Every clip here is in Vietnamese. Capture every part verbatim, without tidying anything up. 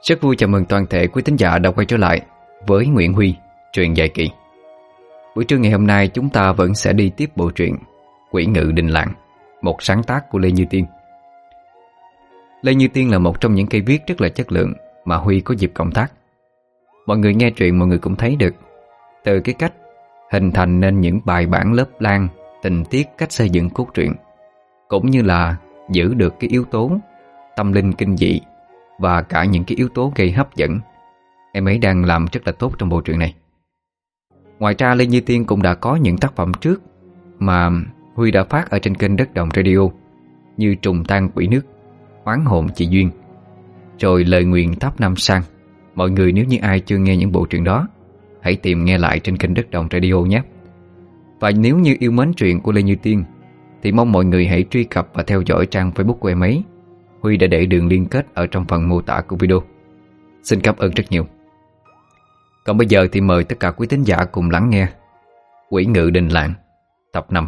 Rất vui chào mừng toàn thể quý thính giả đã quay trở lại với Nguyễn Huy, truyện dài kỳ. Buổi trưa ngày hôm nay chúng ta vẫn sẽ đi tiếp bộ truyện Quỷ Ngự Đình Làng, một sáng tác của Lê Như Tiên. Lê Như Tiên là một trong những cây viết rất là chất lượng mà Huy có dịp cộng tác. Mọi người nghe truyện mọi người cũng thấy được từ cái cách hình thành nên những bài bản lớp lang, tình tiết, cách xây dựng cốt truyện, cũng như là giữ được cái yếu tố tâm linh kinh dị và cả những cái yếu tố gây hấp dẫn. Em ấy đang làm rất là tốt trong bộ truyện này. Ngoài ra Lê Như Tiên cũng đã có những tác phẩm trước mà Huy đã phát ở trên kênh Đất Đồng Radio, như Trùng Tan Quỷ Nước, Oán Hồn Chị Duyên, rồi Lời Nguyền Tháp Năm Sang. Mọi người nếu như ai chưa nghe những bộ truyện đó, hãy tìm nghe lại trên kênh Đất Đồng Radio nhé. Và nếu như yêu mến truyện của Lê Như Tiên thì mong mọi người hãy truy cập và theo dõi trang Facebook của em ấy. Huy đã để đường liên kết ở trong phần mô tả của video. Xin cảm ơn rất nhiều. Còn bây giờ thì mời tất cả quý thính giả cùng lắng nghe Quỷ Ngự Đình Làng tập năm.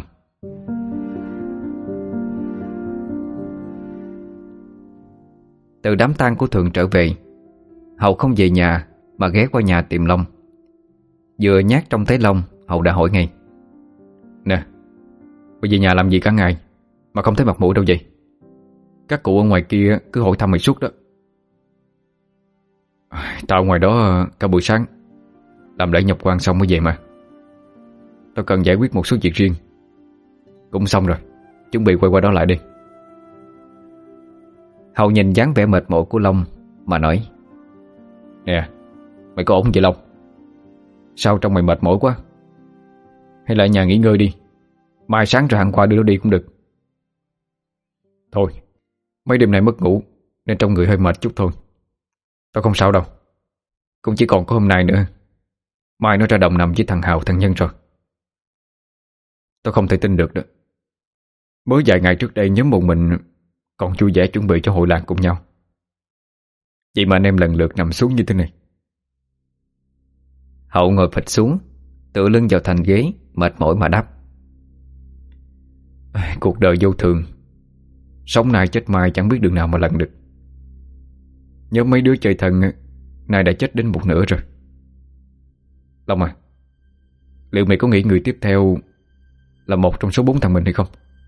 Từ đám tang của Thuận trở về, Hậu không về nhà mà ghé qua nhà tìm Long. Vừa nhát trông thấy Long, Hậu đã hỏi ngay: "Nè, bây giờ nhà làm gì cả ngày mà không thấy mặt mũi đâu vậy? Các cụ ở ngoài kia cứ hỏi thăm mày suốt đó." "Tao ngoài đó cả buổi sáng, làm lễ nhập quan xong mới về mà. Tao cần giải quyết một số việc riêng. Cũng xong rồi, chuẩn bị quay qua đó lại đi." Hậu nhìn dáng vẻ mệt mỏi của Long mà nói: "Nè, mày có ổn không vậy Long? Sao trông mày mệt mỏi quá? Hay lại nhà nghỉ ngơi đi, mai sáng rồi hẳn qua đưa nó đi cũng được." "Thôi, mấy đêm nay mất ngủ nên trong người hơi mệt chút thôi. Tao không sao đâu. Cũng chỉ còn có hôm nay nữa. Mai nó ra đồng nằm với thằng Hào thằng Nhân rồi." Tao không thể tin được đó. Mới vài ngày trước đây nhóm bọn mình còn vui vẻ chuẩn bị cho hội làng cùng nhau, vậy mà anh em lần lượt nằm xuống như thế này." Hậu ngồi phịch xuống, tựa lưng vào thành ghế, mệt mỏi mà đáp: "Cuộc đời vô thường, sống nay chết mai chẳng biết đường nào mà lần được. Nhớ mấy đứa chơi thân nay đã chết đến một nửa rồi. Long à, liệu mày có nghĩ người tiếp theo là một trong số bốn thằng mình hay không?"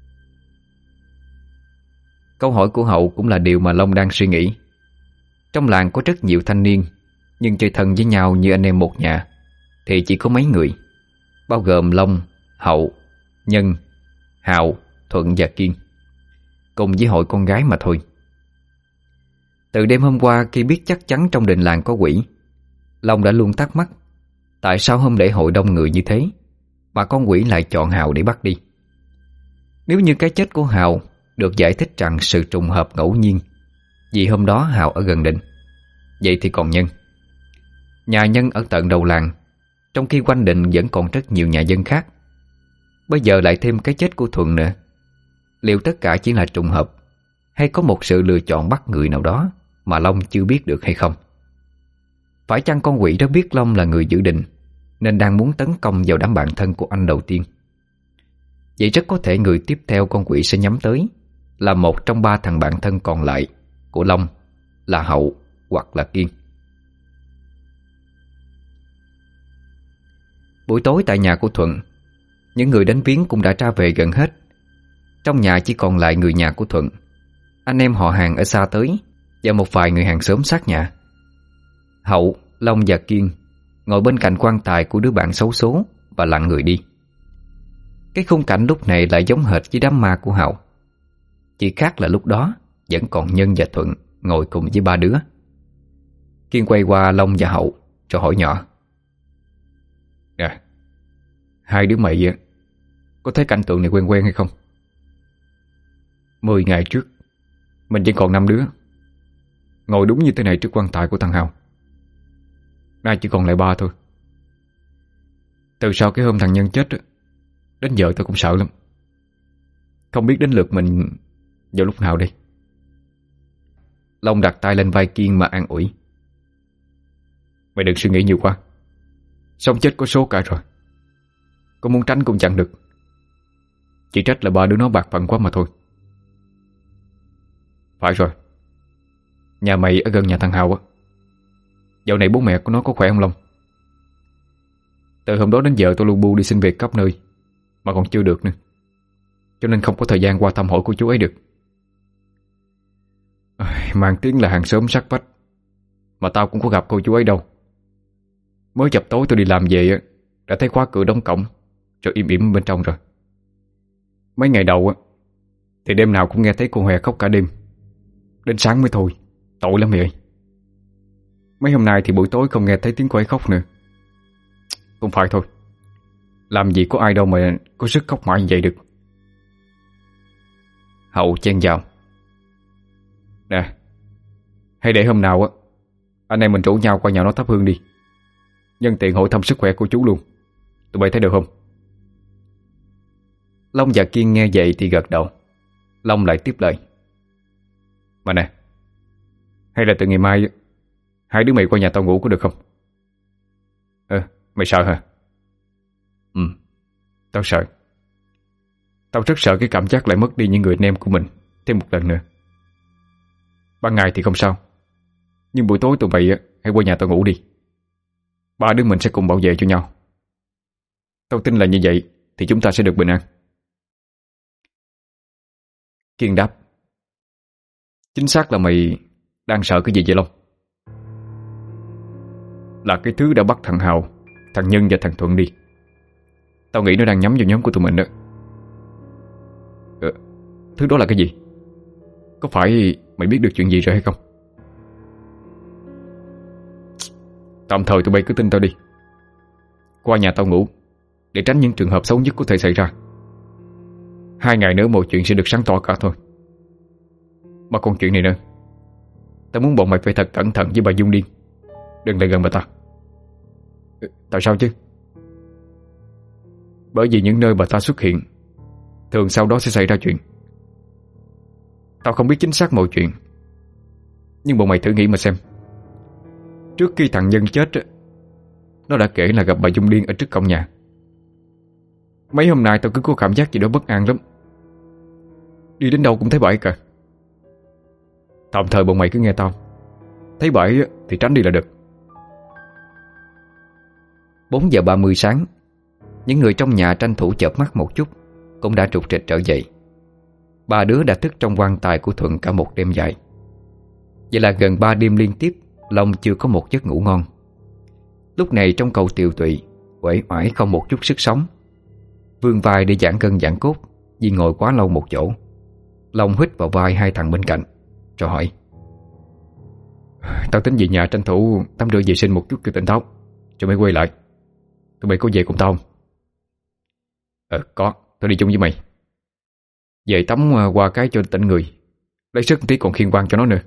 Câu hỏi của Hậu cũng là điều mà Long đang suy nghĩ. Trong làng có rất nhiều thanh niên, nhưng chơi thân với nhau như anh em một nhà thì chỉ có mấy người, bao gồm Long, Hậu, Nhân, Hào, Thuận và Kiên, cùng với hội con gái mà thôi. Từ đêm hôm qua khi biết chắc chắn trong đình làng có quỷ, Long đã luôn thắc mắc tại sao hôm lễ hội đông người như thế mà con quỷ lại chọn Hào để bắt đi. Nếu như cái chết của Hào được giải thích rằng sự trùng hợp ngẫu nhiên vì hôm đó Hào ở gần đình, vậy thì còn Nhân? Nhà Nhân ở tận đầu làng, trong khi quanh đình vẫn còn rất nhiều nhà dân khác. Bây giờ lại thêm cái chết của Thuận nữa. Liệu tất cả chỉ là trùng hợp, hay có một sự lựa chọn bắt người nào đó mà Long chưa biết được hay không? Phải chăng con quỷ đó biết Long là người giữ đình nên đang muốn tấn công vào đám bạn thân của anh đầu tiên? Vậy rất có thể người tiếp theo con quỷ sẽ nhắm tới là một trong ba thằng bạn thân còn lại của Long, là Hậu hoặc là Kiên. Buổi tối tại nhà của Thuận, những người đến viếng cũng đã ra về gần hết. Trong nhà chỉ còn lại người nhà của Thuận, anh em họ hàng ở xa tới và một vài người hàng xóm sát nhà. Hậu, Long và Kiên ngồi bên cạnh quan tài của đứa bạn xấu số và lặng người đi. Cái khung cảnh lúc này lại giống hệt với đám ma của Hậu, chỉ khác là lúc đó vẫn còn Nhân và Thuận ngồi cùng với ba đứa. Kiên quay qua Long và Hậu rồi hỏi nhỏ: "Nè, hai đứa mày có thấy cảnh tượng này quen quen hay không? Mười ngày trước mình vẫn còn năm đứa ngồi đúng như thế này trước quan tài của thằng Hào. Nay chỉ còn lại ba thôi. Từ sau cái hôm thằng Nhân chết đến giờ tôi cũng sợ lắm. Không biết đến lượt mình vào lúc nào đây?" Long đặt tay lên vai Kiên mà an ủi: "Mày đừng suy nghĩ nhiều quá. Sống chết có số cả rồi. Có muốn tránh cũng chẳng được. Chỉ trách là ba đứa nó bạc phận quá mà thôi." "Phải rồi, nhà mày ở gần nhà thằng Hào á, Dạo này bố mẹ của nó có khỏe không Long? Từ hôm đó đến giờ tôi lu bu đi xin việc khắp nơi mà còn chưa được nữa, cho nên không có thời gian qua thăm hỏi cô chú ấy được. Mang tiếng là hàng xóm sát vách, mà tao cũng có gặp cô chú ấy đâu. Mới chập tối tôi đi làm về đã thấy khóa cửa đóng cổng, rồi im ỉm bên trong rồi. Mấy ngày đầu thì đêm nào cũng nghe thấy cô Hòe khóc cả đêm, đến sáng mới thôi. Tội lắm mày ơi. Mấy hôm nay thì buổi tối không nghe thấy tiếng cô ấy khóc nữa. Cũng phải thôi, làm gì có ai đâu mà có sức khóc mãi như vậy được. Hậu chen vào. Nè, hay để hôm nào á anh em mình rủ nhau qua nhà nó thắp hương đi, nhân tiện hỏi thăm sức khỏe của chú luôn. Tụi bay thấy được không? Long và Kiên nghe vậy thì gật đầu. Long lại tiếp lời. Mà nè, hay là từ ngày mai hai đứa mày qua nhà tao ngủ có được không? Ờ, mày sợ hả? Ừ, tao sợ. Tao rất sợ cái cảm giác lại mất đi những người anh em của mình thêm một lần nữa. Ban ngày thì không sao, nhưng buổi tối tụi mày hãy qua nhà tao ngủ đi. Ba đứa mình sẽ cùng bảo vệ cho nhau. Tao tin là như vậy thì chúng ta sẽ được bình an. Kiên đáp. Chính xác là mày đang sợ cái gì vậy Long? Là cái thứ đã bắt thằng Hào, thằng Nhân và thằng Thuận đi. Tao nghĩ nó đang nhắm vào nhóm của tụi mình đó. ờ, Thứ đó là cái gì? Có phải mày biết được chuyện gì rồi hay không? Tạm thời tụi bay cứ tin tao đi. Qua nhà tao ngủ để tránh những trường hợp xấu nhất có thể xảy ra. Hai ngày nữa mọi chuyện sẽ được sáng tỏ cả thôi. Mà còn chuyện này nữa, tao muốn bọn mày phải thật cẩn thận với bà Dung Điên. Đừng lại gần bà ta. Tại sao chứ? Bởi vì những nơi bà ta xuất hiện thường sau đó sẽ xảy ra chuyện. Tao không biết chính xác mọi chuyện, nhưng bọn mày thử nghĩ mà xem. Trước khi thằng Nhân chết, nó đã kể là gặp bà Dung Điên ở trước cổng nhà. Mấy hôm nay tao cứ có cảm giác gì đó bất an lắm. Đi đến đâu cũng thấy bà ấy cả. Tạm thời bọn mày cứ nghe tao. Thấy bà ấy thì tránh đi là được. Bốn giờ ba mươi sáng, những người trong nhà tranh thủ chợp mắt một chút cũng đã trục trịch trở dậy. Ba đứa đã thức trong quan tài của Thuận cả một đêm dài. Vậy là gần ba đêm liên tiếp Long chưa có một giấc ngủ ngon. Lúc này trong cầu tiều tụy, uể oải không một chút sức sống. Vươn vai để giãn gân giãn cốt vì ngồi quá lâu một chỗ. Long hít vào vai hai thằng bên cạnh rồi hỏi. Tao tính về nhà tranh thủ tắm rửa vệ sinh một chút cho tỉnh táo, cho mày quay lại. Tụi mày có về cùng tao không? Ờ có, tao đi chung với mày. Về tắm qua cái cho tỉnh người, lấy sức tí còn khiên quan cho nó nữa.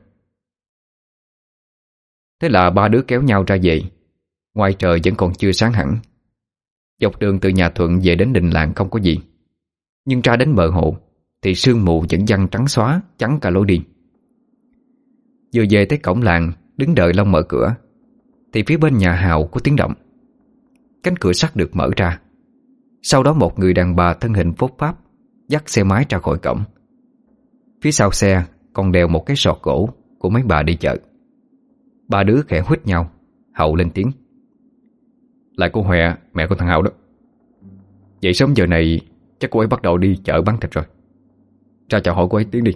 Thế là ba đứa kéo nhau ra về. Ngoài trời vẫn còn chưa sáng hẳn. Dọc đường từ nhà Thuận về đến đình làng không có gì, nhưng ra đến bờ hồ thì sương mù vẫn giăng trắng xóa chắn cả lối đi. Vừa về tới cổng làng, đứng đợi Long mở cửa thì phía bên nhà Hào có tiếng động. Cánh cửa sắt được mở ra. Sau đó một người đàn bà thân hình phốt pháp dắt xe máy ra khỏi cổng. Phía sau xe còn đèo một cái sọt gỗ của mấy bà đi chợ. Ba đứa khẽ huýt nhau. Hậu lên tiếng. Lại cô Hòe, mẹ của thằng Hào đó. Vậy sớm giờ này chắc cô ấy bắt đầu đi chợ bán thịt rồi. Ra chào hỏi cô ấy tiếng đi.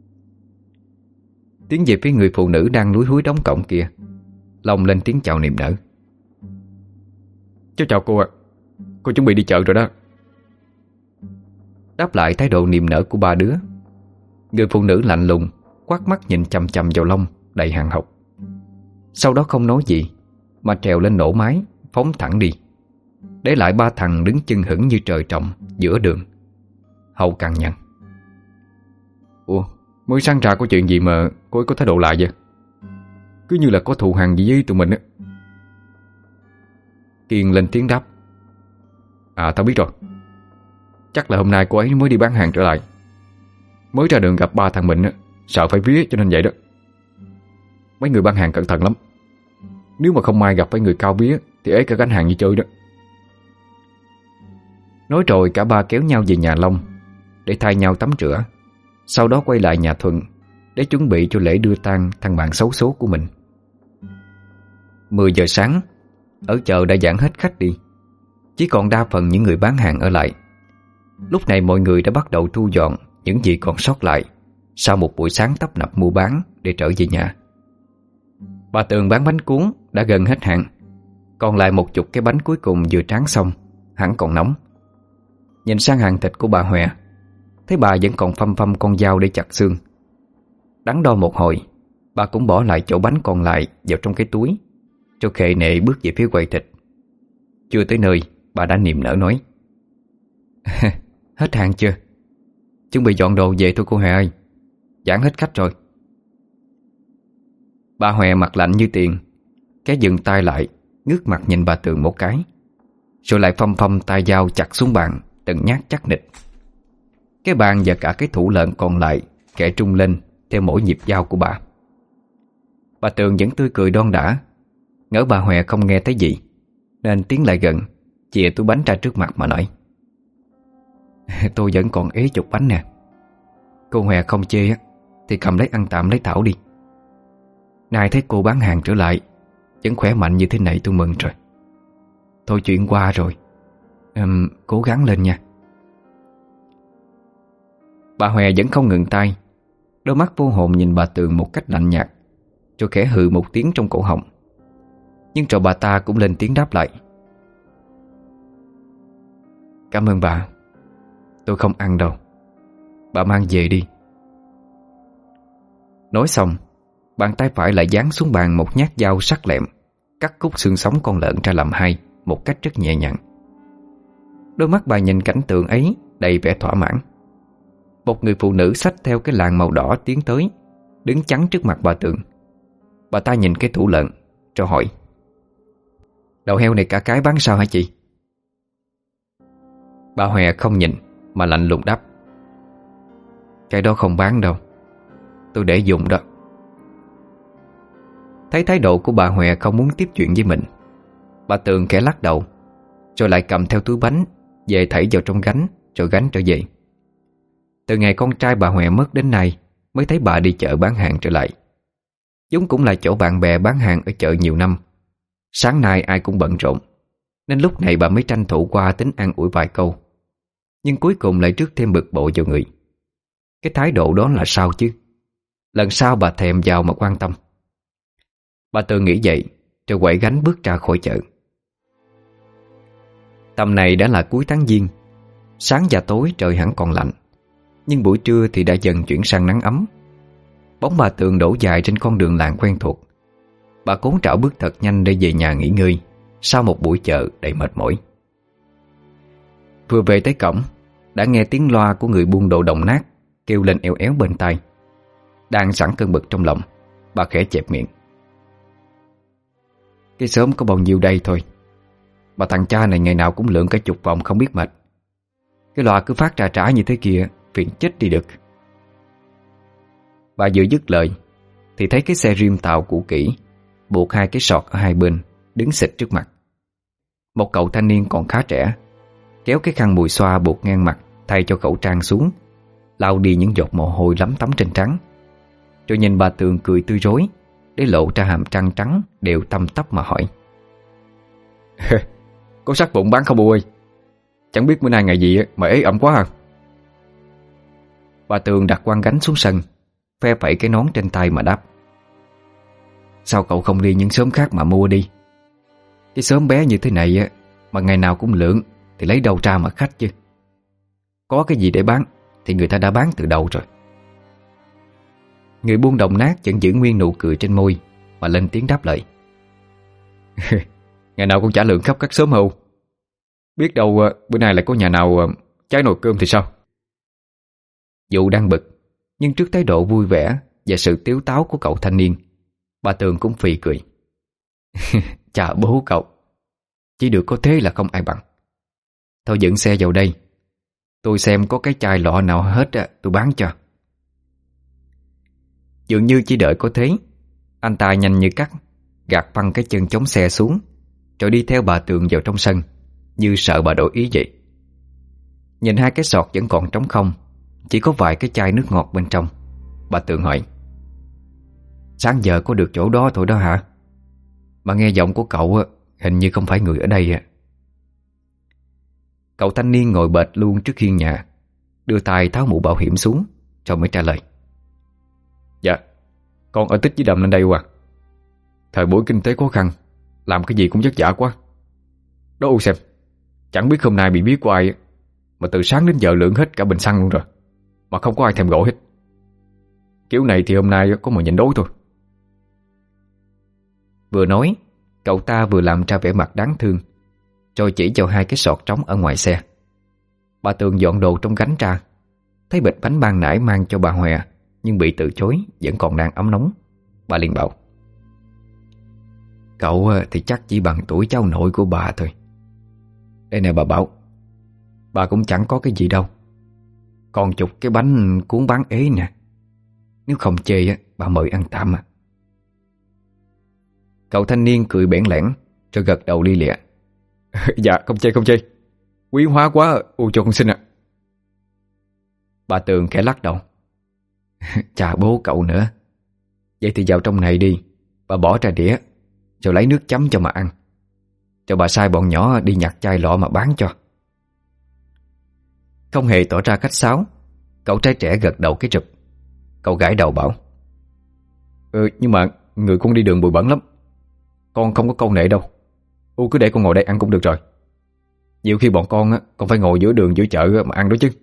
Tiến về phía người phụ nữ đang lúi húi đóng cổng kia. Long lên tiếng chào niềm nở. Cháu chào cô ạ. Cô chuẩn bị đi chợ rồi đó. Đáp lại thái độ niềm nở của ba đứa, người phụ nữ lạnh lùng quát mắt nhìn chằm chằm vào Long đầy hàng học. Sau đó không nói gì mà trèo lên nổ máy phóng thẳng đi, để lại ba thằng đứng chưng hửng như trời trồng giữa đường. Hậu cằn nhằn. Ủa, mới sáng ra có chuyện gì mà cô ấy có thái độ lạ vậy? Cứ như là có thù hằn gì với tụi mình á. Kiên lên tiếng đáp. À tao biết rồi. Chắc là hôm nay cô ấy mới đi bán hàng trở lại. Mới ra đường gặp ba thằng mình á, sợ phải vía cho nên vậy đó. Mấy người bán hàng cẩn thận lắm. Nếu mà không may gặp phải người cao vía thì ế cả gánh hàng như chơi đó. Nói rồi cả ba kéo nhau về nhà Long để thay nhau tắm rửa. Sau đó quay lại nhà Thuận để chuẩn bị cho lễ đưa tang thằng bạn xấu số của mình. Mười giờ sáng, ở chợ đã giãn hết khách đi, chỉ còn đa phần những người bán hàng ở lại. Lúc này mọi người đã bắt đầu thu dọn những gì còn sót lại sau một buổi sáng tấp nập mua bán để trở về nhà. Bà Tường bán bánh cuốn đã gần hết hạn, còn lại một chục cái bánh cuối cùng vừa tráng xong, hẳn còn nóng. Nhìn sang hàng thịt của bà Hòe, thấy bà vẫn còn phăm phăm con dao để chặt xương. Đắn đo một hồi, bà cũng bỏ lại chỗ bánh còn lại vào trong cái túi, cho khệ nệ bước về phía quầy thịt. Chưa tới nơi, bà đã niềm nở nói: Hết hàng chưa? Chuẩn bị dọn đồ về thôi cô Hòe ơi, giãn hết khách rồi. Bà Hòe mặt lạnh như tiền, cái dừng tay lại, ngước mặt nhìn bà Tường một cái, rồi lại phăm phăm tay dao chặt xuống bàn từng nhát chắc nịch. Cái bàn và cả cái thủ lợn còn lại kẻ trung lên theo mỗi nhịp dao của bà. Bà Tường vẫn tươi cười đon đả, ngỡ bà Hòe không nghe thấy gì, nên tiến lại gần, chìa túi bánh ra trước mặt mà nói: Tôi vẫn còn ế chục bánh nè. Cô Hòe không chê á thì cầm lấy ăn tạm lấy thảo đi. Nay thấy cô bán hàng trở lại, vẫn khỏe mạnh như thế này tôi mừng rồi. Thôi chuyện qua rồi, uhm, cố gắng lên nha. Bà Hòe vẫn không ngừng tay, đôi mắt vô hồn nhìn bà Tường một cách lạnh nhạt, cho khẽ hừ một tiếng trong cổ họng. Nhưng rồi bà ta cũng lên tiếng đáp lại: Cảm ơn bà, tôi không ăn đâu, bà mang về đi. Nói xong, bàn tay phải lại giáng xuống bàn một nhát dao sắc lẹm, cắt khúc xương sống con lợn ra làm hai một cách rất nhẹ nhàng. Đôi mắt bà nhìn cảnh tượng ấy đầy vẻ thỏa mãn. Một người phụ nữ xách theo cái làn màu đỏ tiến tới, đứng chắn trước mặt bà Tường. Bà ta nhìn cái thủ lợn rồi hỏi: Đầu heo này cả cái bán sao hả chị? Bà Hòe không nhìn mà lạnh lùng đáp: Cái đó không bán đâu, tôi để dùng đó. Thấy thái độ của bà Hòe không muốn tiếp chuyện với mình, bà Tường khẽ lắc đầu, rồi lại cầm theo túi bánh về thảy vào trong gánh, rồi gánh trở về. Từ ngày con trai bà Hòe mất đến nay mới thấy bà đi chợ bán hàng trở lại. Chúng cũng là chỗ bạn bè bán hàng ở chợ nhiều năm. Sáng nay ai cũng bận rộn, nên lúc này bà mới tranh thủ qua tính an ủi vài câu. Nhưng cuối cùng lại rước thêm bực bội vào người. Cái thái độ đó là sao chứ? Lần sau bà thèm vào mà quan tâm. Bà Tường nghĩ vậy, rồi quậy gánh bước ra khỏi chợ. Tầm này đã là cuối tháng Giêng. Sáng và tối trời hẳn còn lạnh, nhưng buổi trưa thì đã dần chuyển sang nắng ấm. Bóng bà Tường đổ dài trên con đường làng quen thuộc. Bà cố trảo bước thật nhanh để về nhà nghỉ ngơi sau một buổi chợ đầy mệt mỏi. Vừa về tới cổng, đã nghe tiếng loa của người buôn đồ đồng nát kêu lên eo éo bên tai. Đang sẵn cơn bực trong lòng, bà khẽ chẹp miệng: Cái xóm có bao nhiêu đây thôi, bà thằng cha này ngày nào cũng lượn cả chục vòng không biết mệt. Cái loa cứ phát ra trả như thế kia, phiền chết đi được. Bà vừa dứt lời thì thấy cái xe rim tàu cũ kỹ, buộc hai cái sọt ở hai bên, đứng xịt trước mặt. Một cậu thanh niên còn khá trẻ kéo cái khăn mùi xoa buộc ngang mặt thay cho khẩu trang xuống, lau đi những giọt mồ hôi lấm tấm trên trán, rồi nhìn bà Tường cười tươi rói để lộ ra hàm răng trắng đều tăm tắp mà hỏi: Có sắc bụng bán không bố ơi? Chẳng biết bữa nay ngày gì mà ế ẩm quá à? Bà Tường đặt quăng gánh xuống sân, phe phẩy cái nón trên tay mà đáp: Sao cậu không đi những xóm khác mà mua đi? Cái xóm bé như thế này á, mà ngày nào cũng lượn thì lấy đâu ra mà khách chứ. Có cái gì để bán thì người ta đã bán từ đầu rồi. Người buôn đồng nát vẫn giữ nguyên nụ cười trên môi mà lên tiếng đáp lời: Ngày nào cũng trả lượng khắp các xóm hầu. Biết đâu bữa nay lại có nhà nào cháy nồi cơm thì sao? Dù đang bực, nhưng trước thái độ vui vẻ và sự tiếu táo của cậu thanh niên, bà Tường cũng phì cười. Chà bố cậu, chỉ được có thế là không ai bằng. Thôi dẫn xe vào đây, tôi xem có cái chai lọ nào hết tôi bán cho. Dường như chỉ đợi có thế, anh ta nhanh như cắt gạt phăng cái chân chống xe xuống, rồi đi theo bà Tường vào trong sân, như sợ bà đổi ý vậy. Nhìn hai cái sọt vẫn còn trống không, chỉ có vài cái chai nước ngọt bên trong, bà Tường hỏi: Sáng giờ có được chỗ đó thôi đó hả? Mà nghe giọng của cậu á, hình như không phải người ở đây à. Cậu thanh niên ngồi bệt luôn trước hiên nhà, đưa tay tháo mũ bảo hiểm xuống rồi mới trả lời. Dạ, con ở Tích với Đầm lên đây à. Thời buổi kinh tế khó khăn, làm cái gì cũng vất vả quá. Đó U xem, chẳng biết hôm nay bị biết của ai mà từ sáng đến giờ lượm hết cả bình xăng luôn rồi, mà không có ai thèm gọi hết. Kiểu này thì hôm nay có mà nhìn đối thôi. Vừa nói, cậu ta vừa làm ra vẻ mặt đáng thương, rồi chỉ vào hai cái sọt trống ở ngoài xe. Bà Tường dọn đồ trong gánh ra, thấy bịch bánh ban nãy mang cho bà Hòe nhưng bị từ chối vẫn còn đang ấm nóng. Bà liền bảo: Cậu thì chắc chỉ bằng tuổi cháu nội của bà thôi. Đây nè bà Bảo, bà cũng chẳng có cái gì đâu, còn chục cái bánh cuốn bán ế nè. Nếu không chê bà mời ăn tạm à. Cậu thanh niên cười bẽn lẽn rồi gật đầu li lịa. Dạ không chê không chê, quý hóa quá, U cho con xin ạ. Bà Tường khẽ lắc đầu. Chà bố cậu nữa. Vậy thì vào trong này đi, bà bỏ ra đĩa rồi lấy nước chấm cho mà ăn. Cho bà sai bọn nhỏ đi nhặt chai lọ mà bán cho. Không hề tỏ ra khách sáo, cậu trai trẻ gật đầu cái rụp. Cậu gãi đầu bảo: Ừ, nhưng mà người con đi đường bụi bẩn lắm, con không có câu nệ đâu. U cứ để con ngồi đây ăn cũng được rồi. Nhiều khi bọn con á, còn phải ngồi giữa đường giữa chợ mà ăn đó chứ.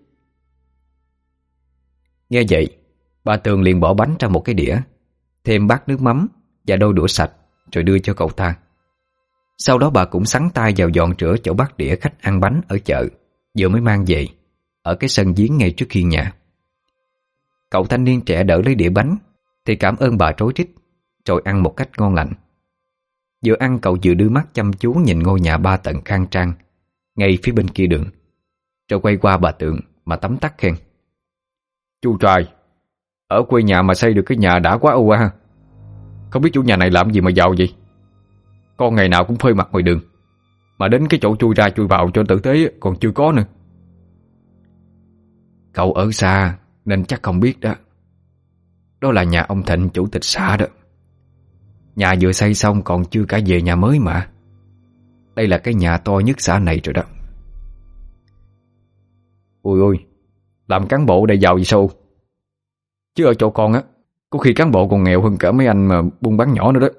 Nghe vậy, bà Tường liền bỏ bánh ra một cái đĩa, thêm bát nước mắm và đôi đũa sạch rồi đưa cho cậu ta. Sau đó bà cũng sắn tay vào dọn rửa chỗ bát đĩa khách ăn bánh ở chợ vừa mới mang về, ở cái sân giếng ngay trước hiên nhà. Cậu thanh niên trẻ đỡ lấy đĩa bánh thì cảm ơn bà rối rít, rồi ăn một cách ngon lành. Vừa ăn cậu vừa đưa mắt chăm chú nhìn ngôi nhà ba tầng khang trang ngay phía bên kia đường, rồi quay qua bà Tường mà tấm tắc khen: Chú trai, ở quê nhà mà xây được cái nhà đã quá ưu ha. Không biết chủ nhà này làm gì mà giàu vậy. Con ngày nào cũng phơi mặt ngoài đường, mà đến cái chỗ chui ra chui vào cho tử tế còn chưa có nữa. Cậu ở xa nên chắc không biết đó. Đó là nhà ông Thịnh, chủ tịch xã đó. Nhà vừa xây xong còn chưa cả về nhà mới mà. Đây là cái nhà to nhất xã này rồi đó. Ui ui, làm cán bộ đây giàu gì sao? Chứ ở chỗ con á, có khi cán bộ còn nghèo hơn cả mấy anh mà buôn bán nhỏ nữa đó.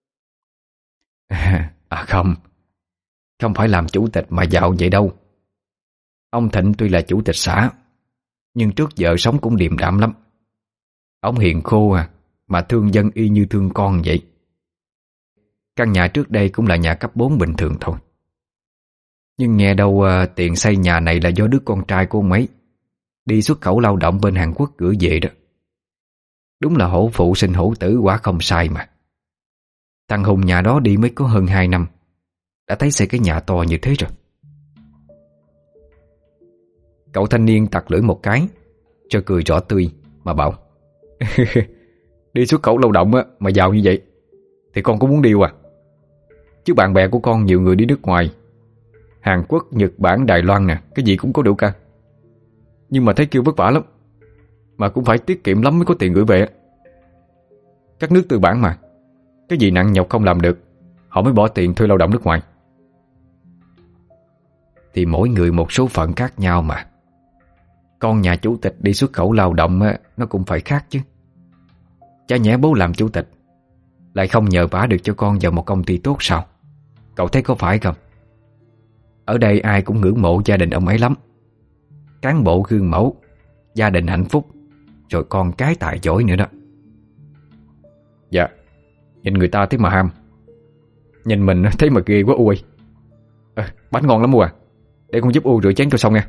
À không, không phải làm chủ tịch mà giàu vậy đâu. Ông Thịnh tuy là chủ tịch xã, nhưng trước giờ sống cũng điềm đạm lắm. Ông hiền khô à, mà thương dân y như thương con vậy. Căn nhà trước đây cũng là nhà cấp bốn bình thường thôi. Nhưng nghe đâu uh, tiền xây nhà này là do đứa con trai của ông ấy đi xuất khẩu lao động bên Hàn Quốc gửi về đó. Đúng là hổ phụ sinh hổ tử quả không sai mà. Thằng Hùng nhà đó đi mới có hơn hai năm đã thấy xây cái nhà to như thế rồi. Cậu thanh niên tặc lưỡi một cái cho cười rõ tươi mà bảo: Đi xuất khẩu lao động á, mà giàu như vậy thì con cũng muốn đi à. Chứ bạn bè của con nhiều người đi nước ngoài, Hàn Quốc, Nhật Bản, Đài Loan nè, cái gì cũng có đủ cả. Nhưng mà thấy kêu vất vả lắm, mà cũng phải tiết kiệm lắm mới có tiền gửi về. Các nước tư bản mà, cái gì nặng nhọc không làm được, họ mới bỏ tiền thuê lao động nước ngoài. Thì mỗi người một số phận khác nhau mà. Con nhà chủ tịch đi xuất khẩu lao động á, nó cũng phải khác chứ. Chả nhẽ bố làm chủ tịch lại không nhờ vả được cho con vào một công ty tốt sao? Cậu thấy có phải không? Ở đây ai cũng ngưỡng mộ gia đình ông ấy lắm. Cán bộ gương mẫu, gia đình hạnh phúc, rồi con cái tài giỏi nữa đó. Dạ, nhìn người ta thế mà ham, nhìn mình thấy mà ghê quá U ơi. À, bánh ngon lắm U à, để con giúp U rửa chén cho xong nha.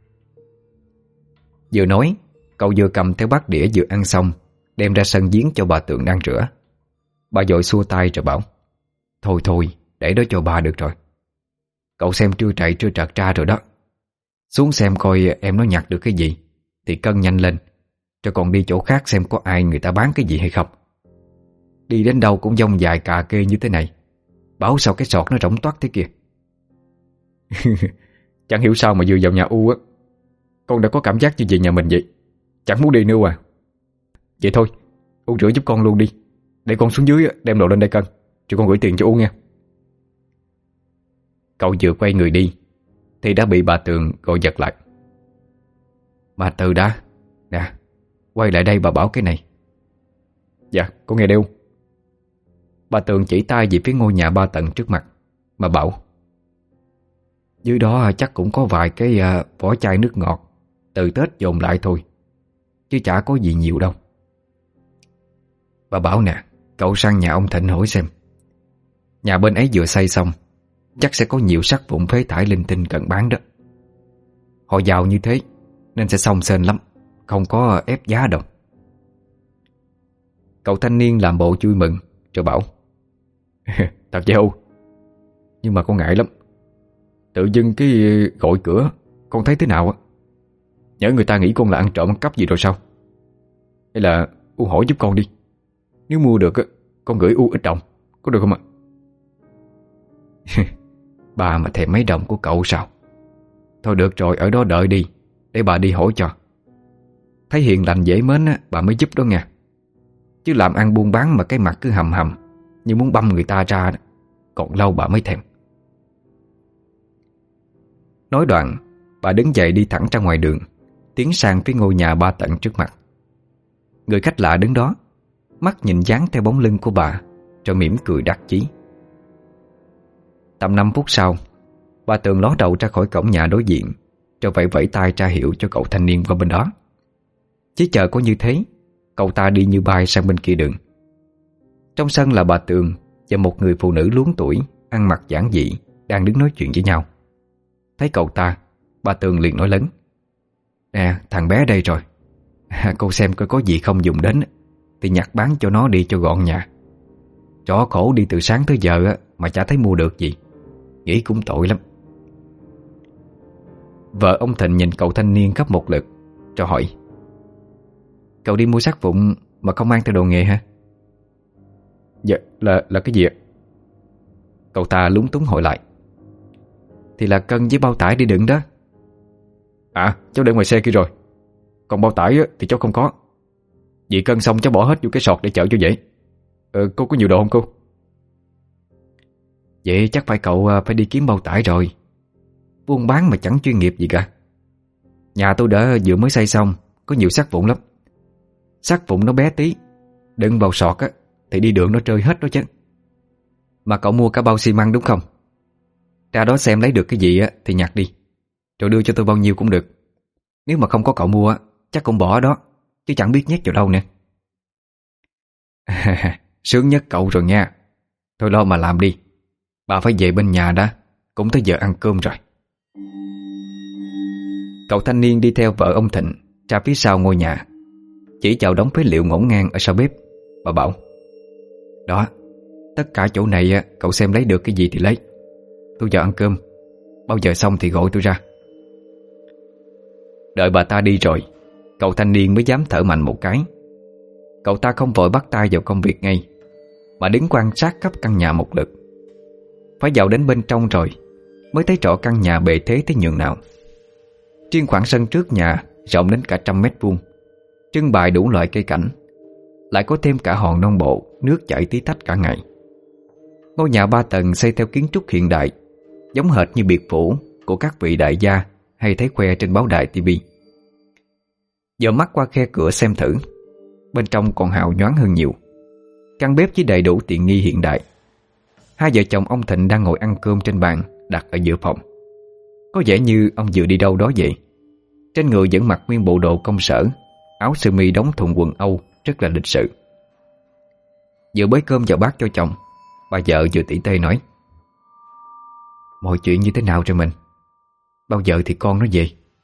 Vừa nói, cậu vừa cầm theo bát đĩa vừa ăn xong, đem ra sân giếng cho bà Tường đang rửa. Bà vội xua tay rồi bảo: Thôi thôi, để đó cho bà được rồi. Cậu xem trưa chạy trưa trật ra rồi đó. Xuống xem coi em nó nhặt được cái gì thì cân nhanh lên, cho còn đi chỗ khác xem có ai người ta bán cái gì hay không. Đi đến đâu cũng dông dài cà kê như thế này, báo sao cái sọt nó rỗng toát thế kia. Chẳng hiểu sao mà vừa vào nhà U á, con đã có cảm giác như về nhà mình vậy. Chẳng muốn đi nữa à. Vậy thôi, U rửa giúp con luôn đi, để con xuống dưới đem đồ lên đây cân, Cho con gửi tiền cho U nghe. Cậu vừa quay người đi thì đã bị bà Tường gọi giật lại. Bà Từ đã. Nè, quay lại đây bà bảo cái này. Dạ, con nghe đây U. Bà Tường chỉ tay về phía ngôi nhà ba tầng trước mặt mà bảo: dưới đó chắc cũng có vài cái uh, vỏ chai nước ngọt từ Tết dồn lại thôi, chứ chả có gì nhiều đâu. Bà bảo nè, cậu sang nhà ông Thịnh hỏi xem. Nhà bên ấy vừa xây xong, chắc sẽ có nhiều sắt vụn phế thải linh tinh cần bán đó. Họ giàu như thế nên sẽ xông xênh lắm, không có ép giá đâu. Cậu thanh niên làm bộ vui mừng rồi bảo: Thật vậy U. Nhưng mà con ngại lắm. Tự dưng cái gọi cửa, con thấy thế nào á? Nhớ người ta nghĩ con là ăn trộm ăn cắp gì rồi sao? Hay là U hỏi giúp con đi. Nếu mua được á, con gửi U ít đồng, có được không ạ? Bà mà thèm mấy đồng của cậu sao? Thôi được rồi, ở đó đợi đi, để bà đi hỏi cho. Thấy hiền lành dễ mến á, bà mới giúp đó nha. Chứ làm ăn buôn bán mà cái mặt cứ hầm hầm như muốn băm người ta ra đó, còn lâu bà mới thèm. Nói đoạn, bà đứng dậy đi thẳng ra ngoài đường, tiến sang phía ngôi nhà ba tầng trước mặt. Người khách lạ đứng đó, mắt nhìn dán theo bóng lưng của bà, rồi mỉm cười đắc chí. Tầm năm phút sau, bà Tường ló đầu ra khỏi cổng nhà đối diện, rồi vẫy vẫy tay ra hiệu cho cậu thanh niên qua bên đó. Chỉ chờ có như thế, cậu ta đi như bay sang bên kia đường. Trong sân là bà Tường và một người phụ nữ luống tuổi, ăn mặc giản dị, đang đứng nói chuyện với nhau. Thấy cậu ta, bà Tường liền nói lớn: Nè, thằng bé đây rồi. Cô xem coi có gì không dùng đến thì nhặt bán cho nó đi cho gọn nhà. Chó khổ đi từ sáng tới giờ mà chả thấy mua được gì, nghĩ cũng tội lắm. Vợ ông Thịnh nhìn cậu thanh niên gấp một lượt rồi hỏi: Cậu đi mua sắt vụn mà không mang theo đồ nghề hả? Dạ, là là cái gì ạ? Cậu ta lúng túng hỏi lại: Thì là cân với bao tải đi đựng đó. À, cháu để ngoài xe kia rồi. Còn bao tải thì cháu không có. Vậy cân xong cháu bỏ hết vô cái sọt để chở cho dễ. Ờ, cô có nhiều đồ không cô? Vậy chắc phải cậu phải đi kiếm bao tải rồi. Buôn bán mà chẳng chuyên nghiệp gì cả. Nhà tôi đã vừa mới xây xong, có nhiều sắt vụn lắm. Sắt vụn nó bé tí, đựng vào sọt á thì đi đường nó rơi hết đó chứ. Mà cậu mua cả bao xi măng đúng không? Ra đó xem lấy được cái gì á thì nhặt đi, rồi đưa cho tôi bao nhiêu cũng được. Nếu mà không có cậu mua á, chắc cũng bỏ đó, chứ chẳng biết nhét vào đâu nè. Sướng nhất cậu rồi nha. Thôi lo mà làm đi, bà phải về bên nhà đã, cũng tới giờ ăn cơm rồi. Cậu thanh niên đi theo vợ ông Thịnh ra phía sau ngôi nhà, chỉ vào đống phế liệu ngổn ngang ở sau bếp. Bà bảo: Đó, tất cả chỗ này á, cậu xem lấy được cái gì thì lấy. Tôi giờ ăn cơm, bao giờ xong thì gọi tôi ra. Đợi bà ta đi rồi, cậu thanh niên mới dám thở mạnh một cái. Cậu ta không vội bắt tay vào công việc ngay, mà đứng quan sát khắp căn nhà một lượt. Phải vào đến bên trong rồi mới thấy rõ căn nhà bề thế tới nhường nào. Riêng khoảng sân trước nhà rộng đến cả trăm mét vuông, trưng bày đủ loại cây cảnh, lại có thêm cả hòn non bộ nước chảy tí tách cả ngày. Ngôi nhà ba tầng xây theo kiến trúc hiện đại, giống hệt như biệt phủ của các vị đại gia hay thấy khoe trên báo đài tivi. Giờ mắt qua khe cửa xem thử, bên trong còn hào nhoáng hơn nhiều. Căn bếp với đầy đủ tiện nghi hiện đại. Hai vợ chồng ông Thịnh đang ngồi ăn cơm trên bàn đặt ở giữa phòng. Có vẻ như ông vừa đi đâu đó vậy. Trên người vẫn mặc nguyên bộ đồ công sở, áo sơ mi đóng thùng quần Âu rất là lịch sự. Vừa bới cơm vào bát cho chồng, bà vợ vừa tỉ tê nói: Mọi chuyện như thế nào rồi mình? Bao giờ thì con nó về?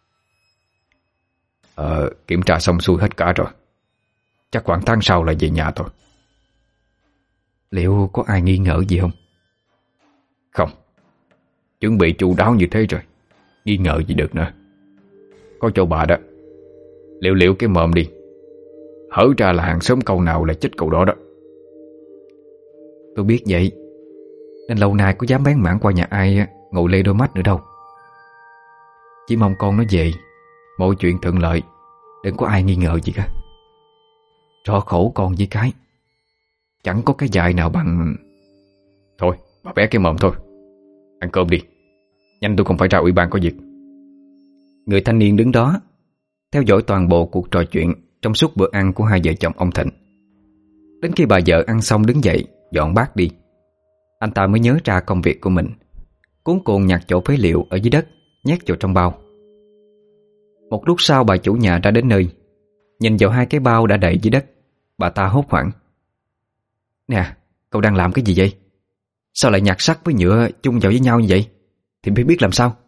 Ờ, kiểm tra xong xuôi hết cả rồi. Chắc khoảng tháng sau là về nhà thôi. Liệu có ai nghi ngờ gì không? Không. Chuẩn bị chu đáo như thế rồi, nghi ngờ gì được nữa. Có chỗ bà đó, liệu liệu cái mồm đi, hở ra là hàng xóm câu nào là chích câu đó đó. Tôi biết vậy, nên lâu nay có dám bén mảng qua nhà ai ngồi lê đôi mắt nữa đâu. Chỉ mong con nó về, mọi chuyện thuận lợi, đừng có ai nghi ngờ gì cả. Rõ khổ con với cái, chẳng có cái dại nào bằng. Thôi bà bé cái mồm thôi. Ăn cơm đi. Nhanh tôi còn phải ra ủy ban có việc. Người thanh niên đứng đó theo dõi toàn bộ cuộc trò chuyện trong suốt bữa ăn của hai vợ chồng ông Thịnh. Đến khi bà vợ ăn xong đứng dậy dọn bát đi, anh ta mới nhớ ra công việc của mình, cuống cuồng nhặt chỗ phế liệu ở dưới đất nhét vào trong bao. Một lúc sau bà chủ nhà ra đến nơi, nhìn vào hai cái bao đã đầy dưới đất, bà ta hốt hoảng. Nè, cậu đang làm cái gì vậy? Sao lại nhặt sắt với nhựa chung vào với nhau như vậy? Thì phải biết làm sao.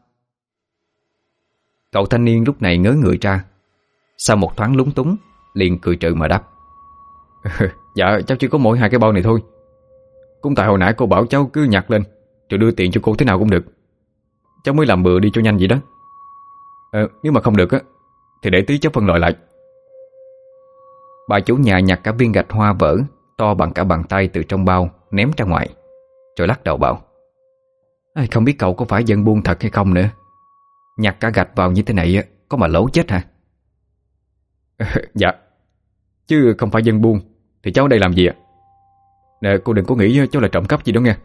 Cậu thanh niên lúc này ngớ người ra, sau một thoáng lúng túng liền cười trừ mà đáp. Dạ cháu chỉ có mỗi hai cái bao này thôi. Cũng tại hồi nãy cô bảo cháu cứ nhặt lên rồi đưa tiền cho cô thế nào cũng được, cháu mới làm bừa đi cho nhanh vậy đó. ờ, Nếu mà không được á thì để tí cháu phân loại lại. Bà chủ nhà nhặt cả viên gạch hoa vỡ to bằng cả bàn tay từ trong bao ném ra ngoài, rồi lắc đầu bảo: Không biết cậu có phải dân buôn thật hay không nữa. Nhặt cả gạch vào như thế này có mà lỗ chết hả? Dạ, chứ không phải dân buôn thì cháu ở đây làm gì ạ? Nè, cô đừng có nghĩ cháu là trộm cắp gì đó nghe.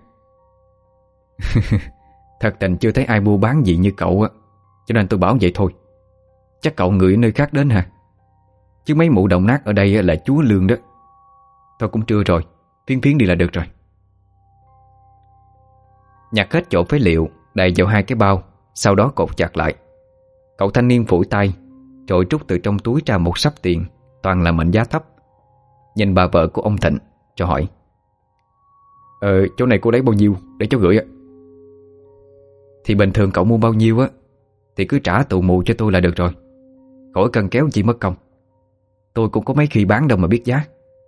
Thật tình chưa thấy ai mua bán gì như cậu á, cho nên tôi bảo vậy thôi. Chắc cậu người ở nơi khác đến hả? Chứ mấy mụ đồng nát ở đây là chúa lương đó. Thôi cũng trưa rồi, phiến phiến đi là được rồi. Nhặt hết chỗ phế liệu đầy vào hai cái bao, sau đó cột chặt lại. Cậu thanh niên phủi tay rồi trút từ trong túi ra một sắp tiền, toàn là mệnh giá thấp. Nhìn bà vợ của ông Thịnh cho hỏi: Ờ, chỗ này cô lấy bao nhiêu để cháu gửi ạ? Thì bình thường cậu mua bao nhiêu á thì cứ trả tù mù cho tôi là được rồi, khỏi cần kéo chi mất công. Tôi cũng có mấy khi bán đâu mà biết giá.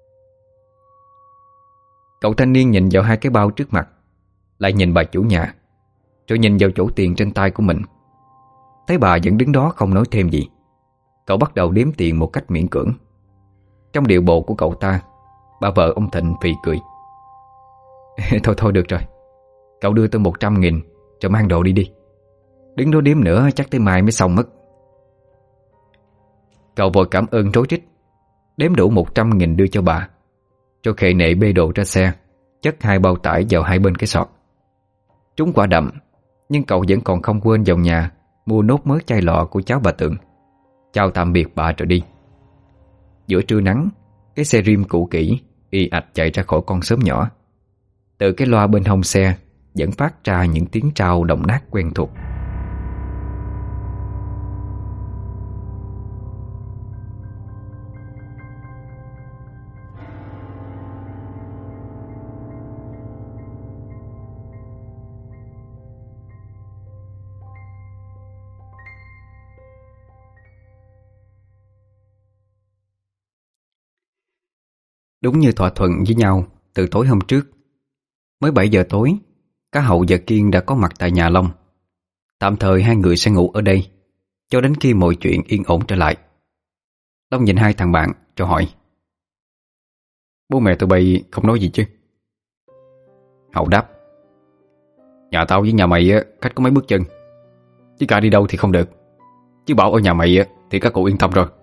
Cậu thanh niên nhìn vào hai cái bao trước mặt, lại nhìn bà chủ nhà, rồi nhìn vào chỗ tiền trên tay của mình. Thấy bà vẫn đứng đó không nói thêm gì, cậu bắt đầu đếm tiền một cách miễn cưỡng. Trong điệu bộ của cậu ta, bà vợ ông Thịnh phì cười. Thôi thôi được rồi, cậu đưa tôi một trăm nghìn rồi mang đồ đi đi. Đứng đó đếm nữa chắc tới mai mới xong mất. Cậu vội cảm ơn rối rít, đếm đủ một trăm nghìn đưa cho bà, cho khệ nệ bê đồ ra xe, chất hai bao tải vào hai bên cái sọt. Trúng quả đậm, nhưng cậu vẫn còn không quên vào nhà mua nốt mớ chai lọ của cháu bà Tường, chào tạm biệt bà rồi đi. Giữa trưa nắng, cái xe rim cũ kỹ y ạch chạy ra khỏi con xóm nhỏ. Từ cái loa bên hông xe vẫn phát ra những tiếng trao đồng nát quen thuộc. Đúng như thỏa thuận với nhau từ tối hôm trước, mới bảy giờ tối, cả Hậu và Kiên đã có mặt tại nhà Long. Tạm thời hai người sẽ ngủ ở đây cho đến khi mọi chuyện yên ổn trở lại. Long nhìn hai thằng bạn cho hỏi: Bố mẹ tụi bay không nói gì chứ? Hậu đáp: Nhà tao với nhà mày cách có mấy bước chân, chứ cả đi đâu thì không được. Chứ bảo ở nhà mày thì các cụ yên tâm rồi.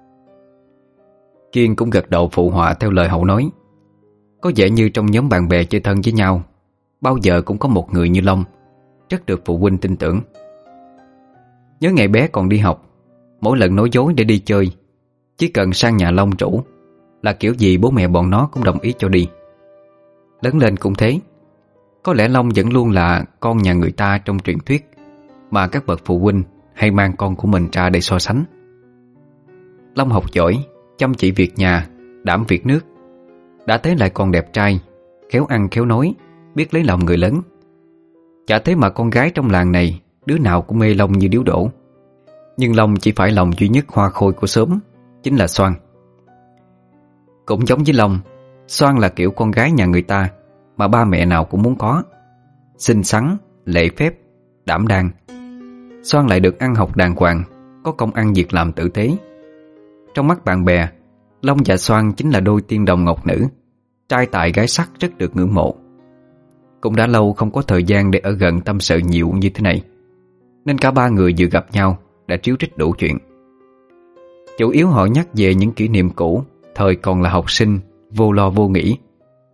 Kiên cũng gật đầu phụ họa theo lời Hậu nói. Có vẻ như trong nhóm bạn bè chơi thân với nhau, bao giờ cũng có một người như Long, rất được phụ huynh tin tưởng. Nhớ ngày bé còn đi học, mỗi lần nói dối để đi chơi, chỉ cần sang nhà Long rủ là kiểu gì bố mẹ bọn nó cũng đồng ý cho đi. Lớn lên cũng thế. Có lẽ Long vẫn luôn là con nhà người ta trong truyền thuyết mà các bậc phụ huynh hay mang con của mình ra để so sánh. Long học giỏi, chăm chỉ việc nhà, đảm việc nước. Đã thế lại còn đẹp trai, khéo ăn khéo nói, biết lấy lòng người lớn. Chả thế mà con gái trong làng này đứa nào cũng mê Long như điếu đổ. Nhưng Long chỉ phải lòng duy nhất hoa khôi của xóm, chính là Xoan. Cũng giống với Long, Xoan là kiểu con gái nhà người ta mà ba mẹ nào cũng muốn có. Xinh xắn, lễ phép, đảm đang. Xoan lại được ăn học đàng hoàng, có công ăn việc làm tử tế. Trong mắt bạn bè, Long và Xoan chính là đôi tiên đồng ngọc nữ, trai tài gái sắc rất được ngưỡng mộ. Cũng đã lâu không có thời gian để ở gần tâm sự nhiều như thế này, nên cả ba người vừa gặp nhau đã tríu trích đủ chuyện. Chủ yếu họ nhắc về những kỷ niệm cũ thời còn là học sinh, vô lo vô nghĩ.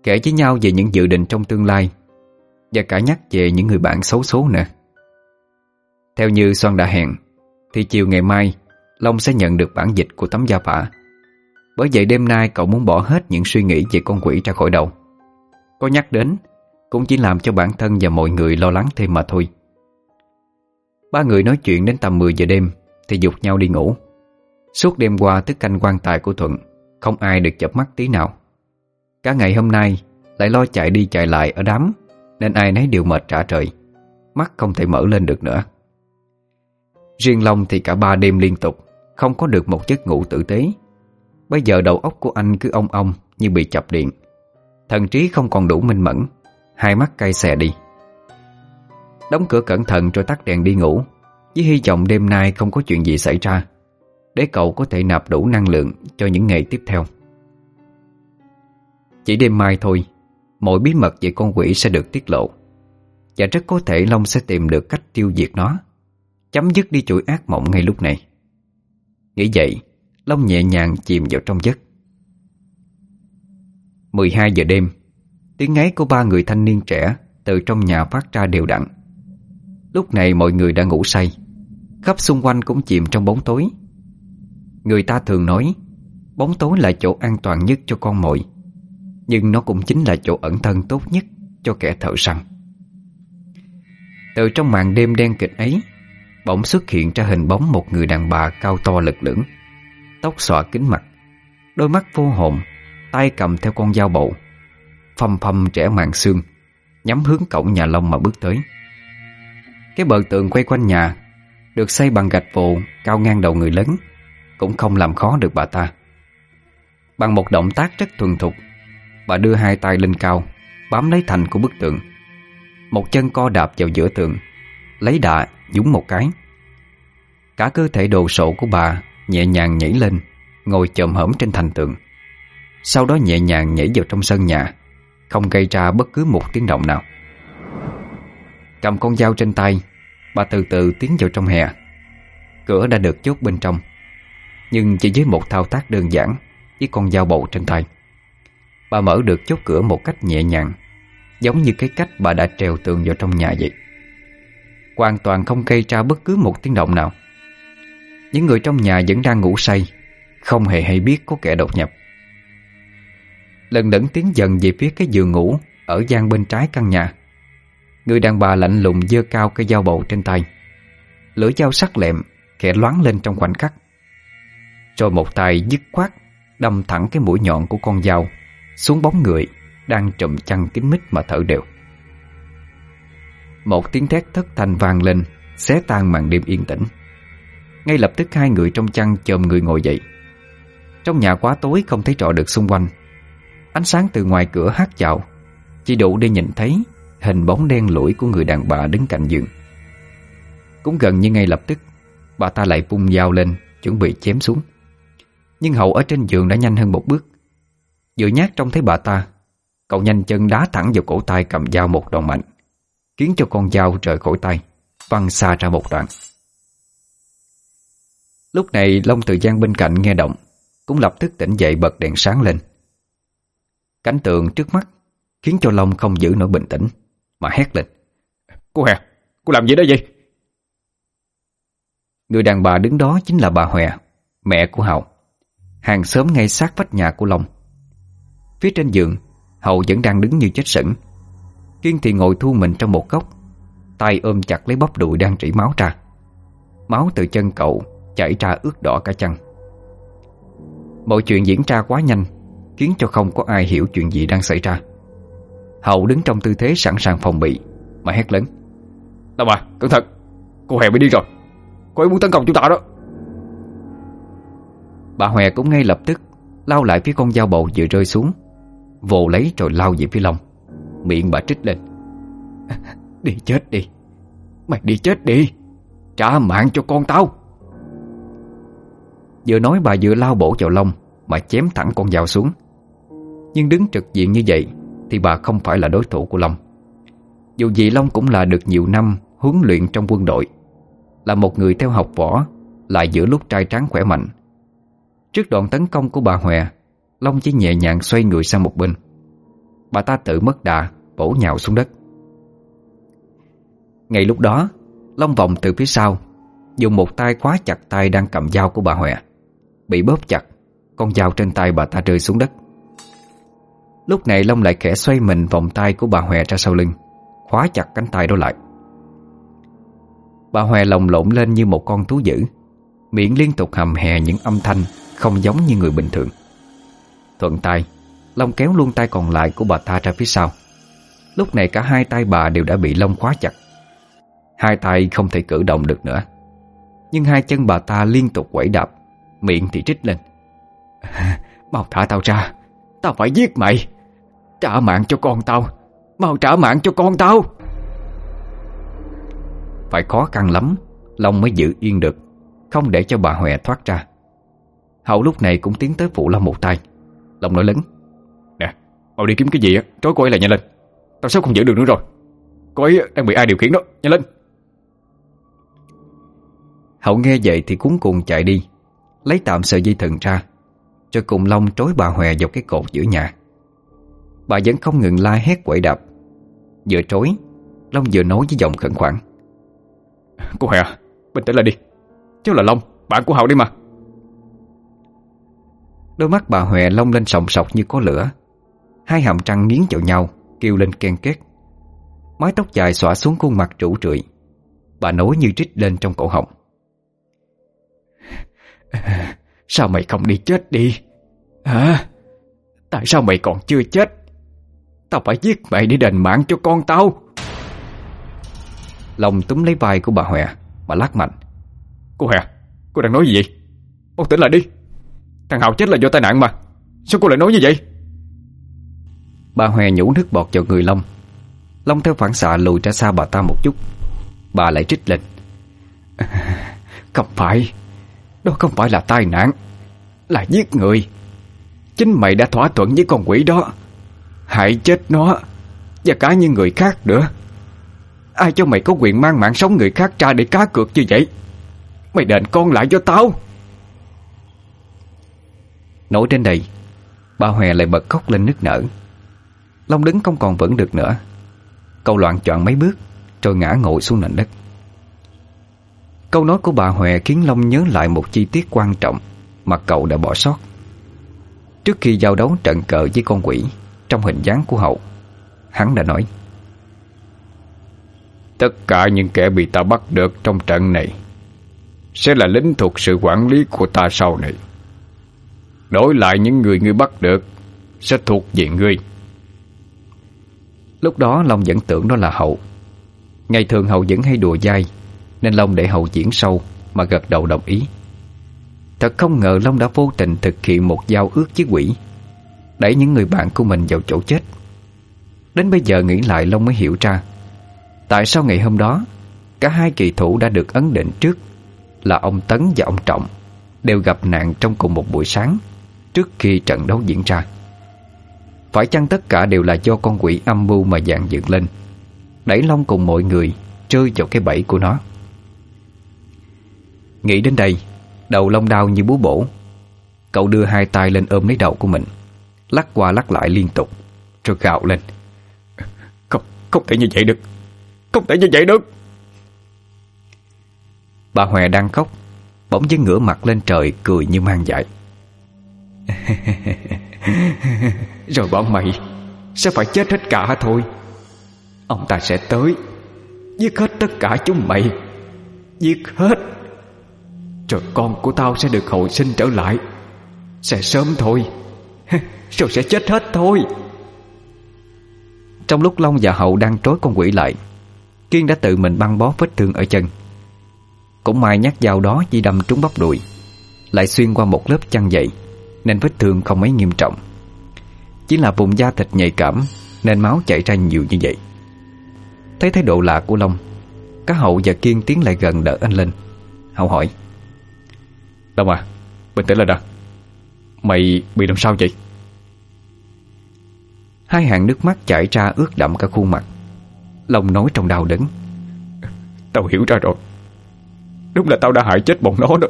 kể với nhau về những dự định trong tương lai, và cả nhắc về những người bạn xấu số nữa. Theo như Xoan đã hẹn, thì chiều ngày mai Long sẽ nhận được bản dịch của tấm gia phả. Bởi vậy đêm nay cậu muốn bỏ hết những suy nghĩ về con quỷ ra khỏi đầu. Có nhắc đến cũng chỉ làm cho bản thân và mọi người lo lắng thêm mà thôi. Ba người nói chuyện đến tầm mười giờ đêm thì giục nhau đi ngủ. Suốt đêm qua thức canh quan tài của Thuận, không ai được chợp mắt tí nào. Cả ngày hôm nay lại lo chạy đi chạy lại ở đám, nên ai nấy đều mệt rã rời, mắt không thể mở lên được nữa. Riêng Long thì cả ba đêm liên tục không có được một giấc ngủ tử tế. Bây giờ đầu óc của anh cứ ong ong như bị chập điện, thần trí không còn đủ minh mẫn, hai mắt cay xè đi. Đóng cửa cẩn thận rồi tắt đèn đi ngủ, với hy vọng đêm nay không có chuyện gì xảy ra, để cậu có thể nạp đủ năng lượng cho những ngày tiếp theo. Chỉ đêm mai thôi, mọi bí mật về con quỷ sẽ được tiết lộ, và rất có thể Long sẽ tìm được cách tiêu diệt nó, chấm dứt đi chuỗi ác mộng ngay lúc này. Nghĩ vậy, Long nhẹ nhàng chìm vào trong giấc. mười hai giờ đêm, tiếng ngáy của ba người thanh niên trẻ từ trong nhà phát ra đều đặn. Lúc này mọi người đã ngủ say, khắp xung quanh cũng chìm trong bóng tối. Người ta thường nói bóng tối là chỗ an toàn nhất cho con mồi, nhưng nó cũng chính là chỗ ẩn thân tốt nhất cho kẻ thợ săn. Từ trong màn đêm đen kịt ấy, bỗng xuất hiện ra hình bóng một người đàn bà cao to lực lưỡng, tóc xõa kính mặt, đôi mắt vô hồn, tay cầm theo con dao bầu, phầm phầm trẻ màng xương, nhắm hướng cổng nhà Long mà bước tới. Cái bờ tường quay quanh nhà được xây bằng gạch vồ cao ngang đầu người lớn, cũng không làm khó được bà ta. Bằng một động tác rất thuần thục, bà đưa hai tay lên cao, bám lấy thành của bức tường, một chân co đạp vào giữa tường, lấy đà dúng một cái. Cả cơ thể đồ sộ của bà nhẹ nhàng nhảy lên, ngồi chồm hổm trên thành tường. Sau đó nhẹ nhàng nhảy vào trong sân nhà, không gây ra bất cứ một tiếng động nào. Cầm con dao trên tay, bà từ từ tiến vào trong hè. Cửa đã được chốt bên trong, nhưng chỉ với một thao tác đơn giản với con dao bầu trên tay, bà mở được chốt cửa một cách nhẹ nhàng, giống như cái cách bà đã trèo tường vào trong nhà vậy. Hoàn toàn không gây ra bất cứ một tiếng động nào. Những người trong nhà vẫn đang ngủ say, không hề hay biết có kẻ đột nhập. Lần lẫn tiến dần về phía cái giường ngủ ở gian bên trái căn nhà. Người đàn bà lạnh lùng giơ cao cây dao bầu trên tay, lưỡi dao sắc lẹm khẽ loáng lên trong khoảnh khắc, rồi một tay dứt khoát đâm thẳng cái mũi nhọn của con dao xuống bóng người đang trùm chăn kín mít mà thở đều. Một tiếng thét thất thanh vang lên, xé tan màn đêm yên tĩnh. Ngay lập tức hai người trong chăn chồm người ngồi dậy. Trong nhà quá tối không thấy rõ được xung quanh. Ánh sáng từ ngoài cửa hắt vào, chỉ đủ để nhìn thấy hình bóng đen lủi của người đàn bà đứng cạnh giường. Cũng gần như ngay lập tức, bà ta lại vung dao lên chuẩn bị chém xuống. Nhưng Hậu ở trên giường đã nhanh hơn một bước. Vừa nhát trông thấy bà ta, cậu nhanh chân đá thẳng vào cổ tay cầm dao một đòn mạnh, khiến cho con dao rời khỏi tay, văng xa ra một đoạn. Lúc này Long từ gian bên cạnh nghe động, cũng lập tức tỉnh dậy bật đèn sáng lên. Cảnh tượng trước mắt khiến cho Long không giữ nổi bình tĩnh, mà hét lên: "Cô Hè, cô làm gì đó vậy?" Người đàn bà đứng đó chính là bà Hòe, mẹ của Hậu, hàng xóm ngay sát vách nhà của Long. Phía trên giường, Hậu vẫn đang đứng như chết sững. Kiên thì ngồi thu mình trong một góc, tay ôm chặt lấy bắp đùi đang rỉ máu ra. Máu từ chân cậu chảy ra ướt đỏ cả chăn. Mọi chuyện diễn ra quá nhanh, khiến cho không có ai hiểu chuyện gì đang xảy ra. Hậu đứng trong tư thế sẵn sàng phòng bị, mà hét lớn: "Đâu mà, cẩn thận, cô Hòe bị điên rồi, cô ấy muốn tấn công chúng ta đó." Bà Hòe cũng ngay lập tức lao lại phía con dao bầu vừa rơi xuống, vồ lấy rồi lao về phía Long. Miệng bà trích lên: "Đi chết đi, mày đi chết đi, trả mạng cho con tao." Vừa nói bà vừa lao bổ vào Long mà chém thẳng con dao xuống. Nhưng đứng trực diện như vậy thì bà không phải là đối thủ của Long. Dù gì Long cũng là được nhiều năm huấn luyện trong quân đội, là một người theo học võ, lại giữa lúc trai tráng khỏe mạnh. Trước đòn tấn công của bà Hòe, Long chỉ nhẹ nhàng xoay người sang một bên. bà ta tự mất đà, bổ nhào xuống đất. Ngay lúc đó, Long vòng từ phía sau, dùng một tay khóa chặt tay đang cầm dao của bà Hòe. Bị bóp chặt, con dao trên tay bà ta rơi xuống đất. Lúc này Long lại khẽ xoay mình vòng tay của bà Hòe ra sau lưng, khóa chặt cánh tay đó lại. Bà Hòe lồng lộn lên như một con thú dữ, miệng liên tục hầm hè những âm thanh không giống như người bình thường. Thuận tay, Long kéo luôn tay còn lại của bà ta ra phía sau. Lúc này cả hai tay bà đều đã bị Long khóa chặt. Hai tay không thể cử động được nữa, nhưng hai chân bà ta liên tục quẩy đạp, miệng thì trích lên: "Mau thả tao ra, tao phải giết mày. Trả mạng cho con tao, mau trả mạng cho con tao." Phải khó khăn lắm Long mới giữ yên được, không để cho bà Hòe thoát ra. Hậu lúc này cũng tiến tới phụ Long một tay. Long nói lớn: "Nè, mau đi kiếm cái gì á, trói cô ấy lại nhanh lên. Tao sắp không giữ được nữa rồi. Cô ấy đang bị ai điều khiển đó, nhanh lên." Hậu nghe vậy thì cuống cuồng chạy đi, lấy tạm sợi dây thừng ra, rồi cùng Long trói bà Hòe vào cái cột giữa nhà. Bà vẫn không ngừng la hét quậy đạp. Vừa trói, Long vừa nói với giọng khẩn khoản: "Cô Hòe, bình tĩnh lại đi. Cháu là Long, bạn của Hậu đi mà." Đôi mắt bà Hòe long lên sòng sọc như có lửa, hai hàm răng nghiến vào nhau, kêu lên ken két. Mái tóc dài xõa xuống khuôn mặt rũ rượi. Bà nói như trích lên trong cổ họng: "Sao mày không đi chết đi? Hả? Tại sao mày còn chưa chết? Tao phải giết mày để đền mạng cho con tao." Long túm lấy vai của bà Hòe mà lắc mạnh: "Cô Hòe, cô đang nói gì vậy? Mau tỉnh lại đi. Thằng Hào chết là do tai nạn mà. Sao cô lại nói như vậy?" Bà Hòe nhổ nước bọt vào người Long. Long theo phản xạ lùi ra xa bà ta một chút. Bà lại trích lên: "Không phải, đó không phải là tai nạn, là giết người. Chính mày đã thỏa thuận với con quỷ đó, hại chết nó và cả những người khác nữa. Ai cho mày có quyền mang mạng sống người khác ra để cá cược như vậy? Mày đền con lại cho tao." Nói đến đây, bà Hòe lại bật khóc lên nức nở. Long đứng không còn vững được nữa, cậu loạng choạng mấy bước rồi ngã ngồi xuống nền đất. Câu nói của bà Hòe khiến Long nhớ lại một chi tiết quan trọng mà cậu đã bỏ sót. Trước khi giao đấu trận cờ với con quỷ trong hình dáng của Hậu, hắn đã nói: "Tất cả những kẻ bị ta bắt được trong trận này sẽ là lính thuộc sự quản lý của ta sau này. Đổi lại những người ngươi bắt được sẽ thuộc về ngươi." Lúc đó Long vẫn tưởng đó là Hậu. Ngày thường Hậu vẫn hay đùa dai, nên Long để Hậu diễn sâu mà gật đầu đồng ý. Thật không ngờ Long đã vô tình thực hiện một giao ước với quỷ, đẩy những người bạn của mình vào chỗ chết. Đến bây giờ nghĩ lại, Long mới hiểu ra tại sao ngày hôm đó cả hai kỳ thủ đã được ấn định trước là ông Tấn và ông Trọng đều gặp nạn trong cùng một buổi sáng trước khi trận đấu diễn ra. Phải chăng tất cả đều là do con quỷ âm mưu mà dạn dựng lên, đẩy Long cùng mọi người rơi vào cái bẫy của nó? Nghĩ đến đây, đầu Long đau như búa bổ. Cậu đưa hai tay lên ôm lấy đầu của mình, lắc qua lắc lại liên tục, rồi gào lên: Không, không thể như vậy được, không thể như vậy được." Bà Hòe đang khóc, bỗng dưng ngửa mặt lên trời cười như mang dại: "Rồi bọn mày sẽ phải chết hết cả thôi. Ông ta sẽ tới, giết hết tất cả chúng mày, giết hết. Rồi con của tao sẽ được hồi sinh trở lại, sẽ sớm thôi, rồi sẽ chết hết thôi." Trong lúc Long và Hậu đang trói con quỷ lại, Kiên đã tự mình băng bó vết thương ở chân. Cũng may nhát dao đó chỉ đâm trúng bắp đùi, lại xuyên qua một lớp chăn dày, nên vết thương không mấy nghiêm trọng. Chỉ là vùng da thịt nhạy cảm nên máu chảy ra nhiều như vậy. Thấy thái độ lạ của Long, cả Hậu và Kiên tiến lại gần đỡ anh lên. Hậu hỏi: "Long à, bình tĩnh lại đã. Mày bị làm sao vậy?" Hai hàng nước mắt chảy ra ướt đẫm cả khuôn mặt. Long nói trong đau đớn: "Tao hiểu ra rồi. Đúng là tao đã hại chết bọn nó đó.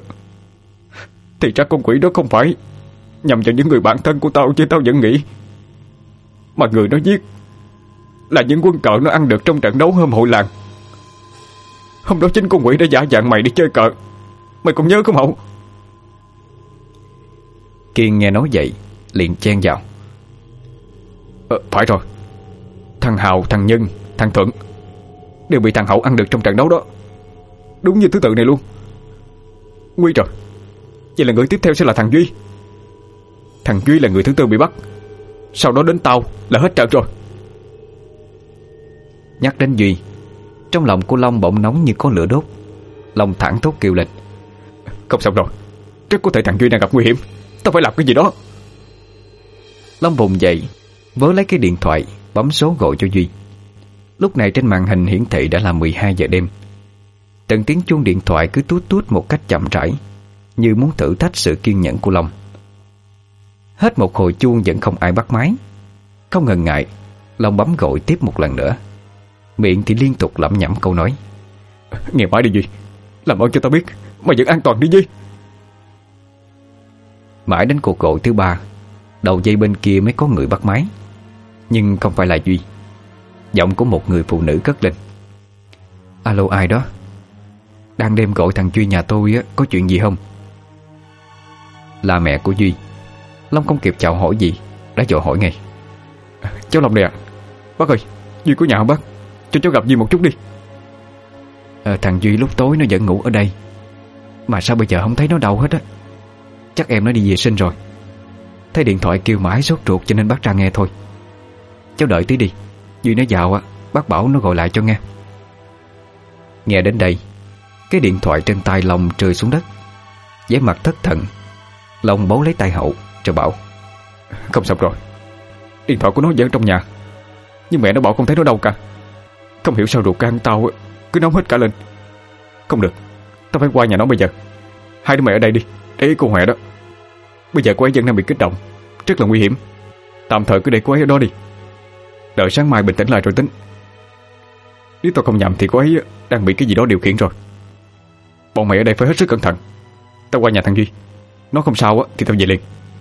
Thì ra con quỷ đó không phải nhằm vào những người bạn thân của tao, chứ tao vẫn nghĩ Mà người nó giết là những quân cờ nó ăn được trong trận đấu hôm hội làng. Hôm đó chính con quỷ đã giả dạng mày đi chơi cờ. Mày còn nhớ không Hậu? Kiên nghe nói vậy liền chen vào. Ờ, phải rồi. Thằng Hào, thằng Nhân, thằng Thuận đều bị thằng Hậu ăn được trong trận đấu đó. Đúng như thứ tự này luôn. Nguy trời, vậy là người tiếp theo sẽ là thằng Duy. Thằng Duy là người thứ tư bị bắt. Sau đó đến tao là hết trận rồi. Nhắc đến Duy, trong lòng của Long bỗng nóng như có lửa đốt. Long thẳng thốt kêu lên. Không xong rồi, rất có thể thằng Duy đang gặp nguy hiểm. Tao phải làm cái gì đó. Long vùng dậy, vớ lấy cái điện thoại, bấm số gọi cho Duy. Lúc này trên màn hình hiển thị đã là mười hai giờ đêm. Từng tiếng chuông điện thoại cứ tút tút một cách chậm rãi, như muốn thử thách sự kiên nhẫn của Long. Hết một hồi chuông vẫn không ai bắt máy. Không ngần ngại, Long bấm gọi tiếp một lần nữa. Miệng thì liên tục lẩm nhẩm câu nói. Nghe máy đi Duy, làm ơn cho tao biết mày vẫn an toàn đi Duy. Mãi đến cuộc gọi thứ ba, đầu dây bên kia mới có người bắt máy. Nhưng không phải là Duy. Giọng của một người phụ nữ cất lên. Alo, ai đó? Đang đêm gọi thằng Duy nhà tôi á, có chuyện gì không? Là mẹ của Duy. Long không kịp chào hỏi gì đã dội hỏi ngay. Cháu Long đây ạ. Bác ơi, Duy có nhà không bác? Cho cháu gặp Duy một chút đi. à, Thằng Duy lúc tối nó vẫn ngủ ở đây, mà sao bây giờ không thấy nó đâu hết á. Chắc em nó đi vệ sinh rồi. Thấy điện thoại kêu mãi sốt ruột cho nên bác ra nghe thôi. Cháu đợi tí đi, Duy nó vào á, bác bảo nó gọi lại cho nghe. Nghe đến đây, cái điện thoại trên tay Long rơi xuống đất. Vẻ mặt thất thần, Long bấu lấy tay Hậu rồi bảo. Không xong rồi, điện thoại của nó vẫn trong nhà, nhưng mẹ nó bảo không thấy nó đâu cả. Không hiểu sao ruột gan tao cứ nóng hết cả lên. Không được, tao phải qua nhà nó bây giờ. Hai đứa mày ở đây đi, để ý cô Huệ đó. Bây giờ cô ấy vẫn đang bị kích động, rất là nguy hiểm. Tạm thời cứ để cô ấy ở đó đi, đợi sáng mai bình tĩnh lại rồi tính. Nếu tao không nhầm thì cô ấy đang bị cái gì đó điều khiển rồi. Bọn mày ở đây phải hết sức cẩn thận. Tao qua nhà thằng Duy, nó không sao á thì tao về liền.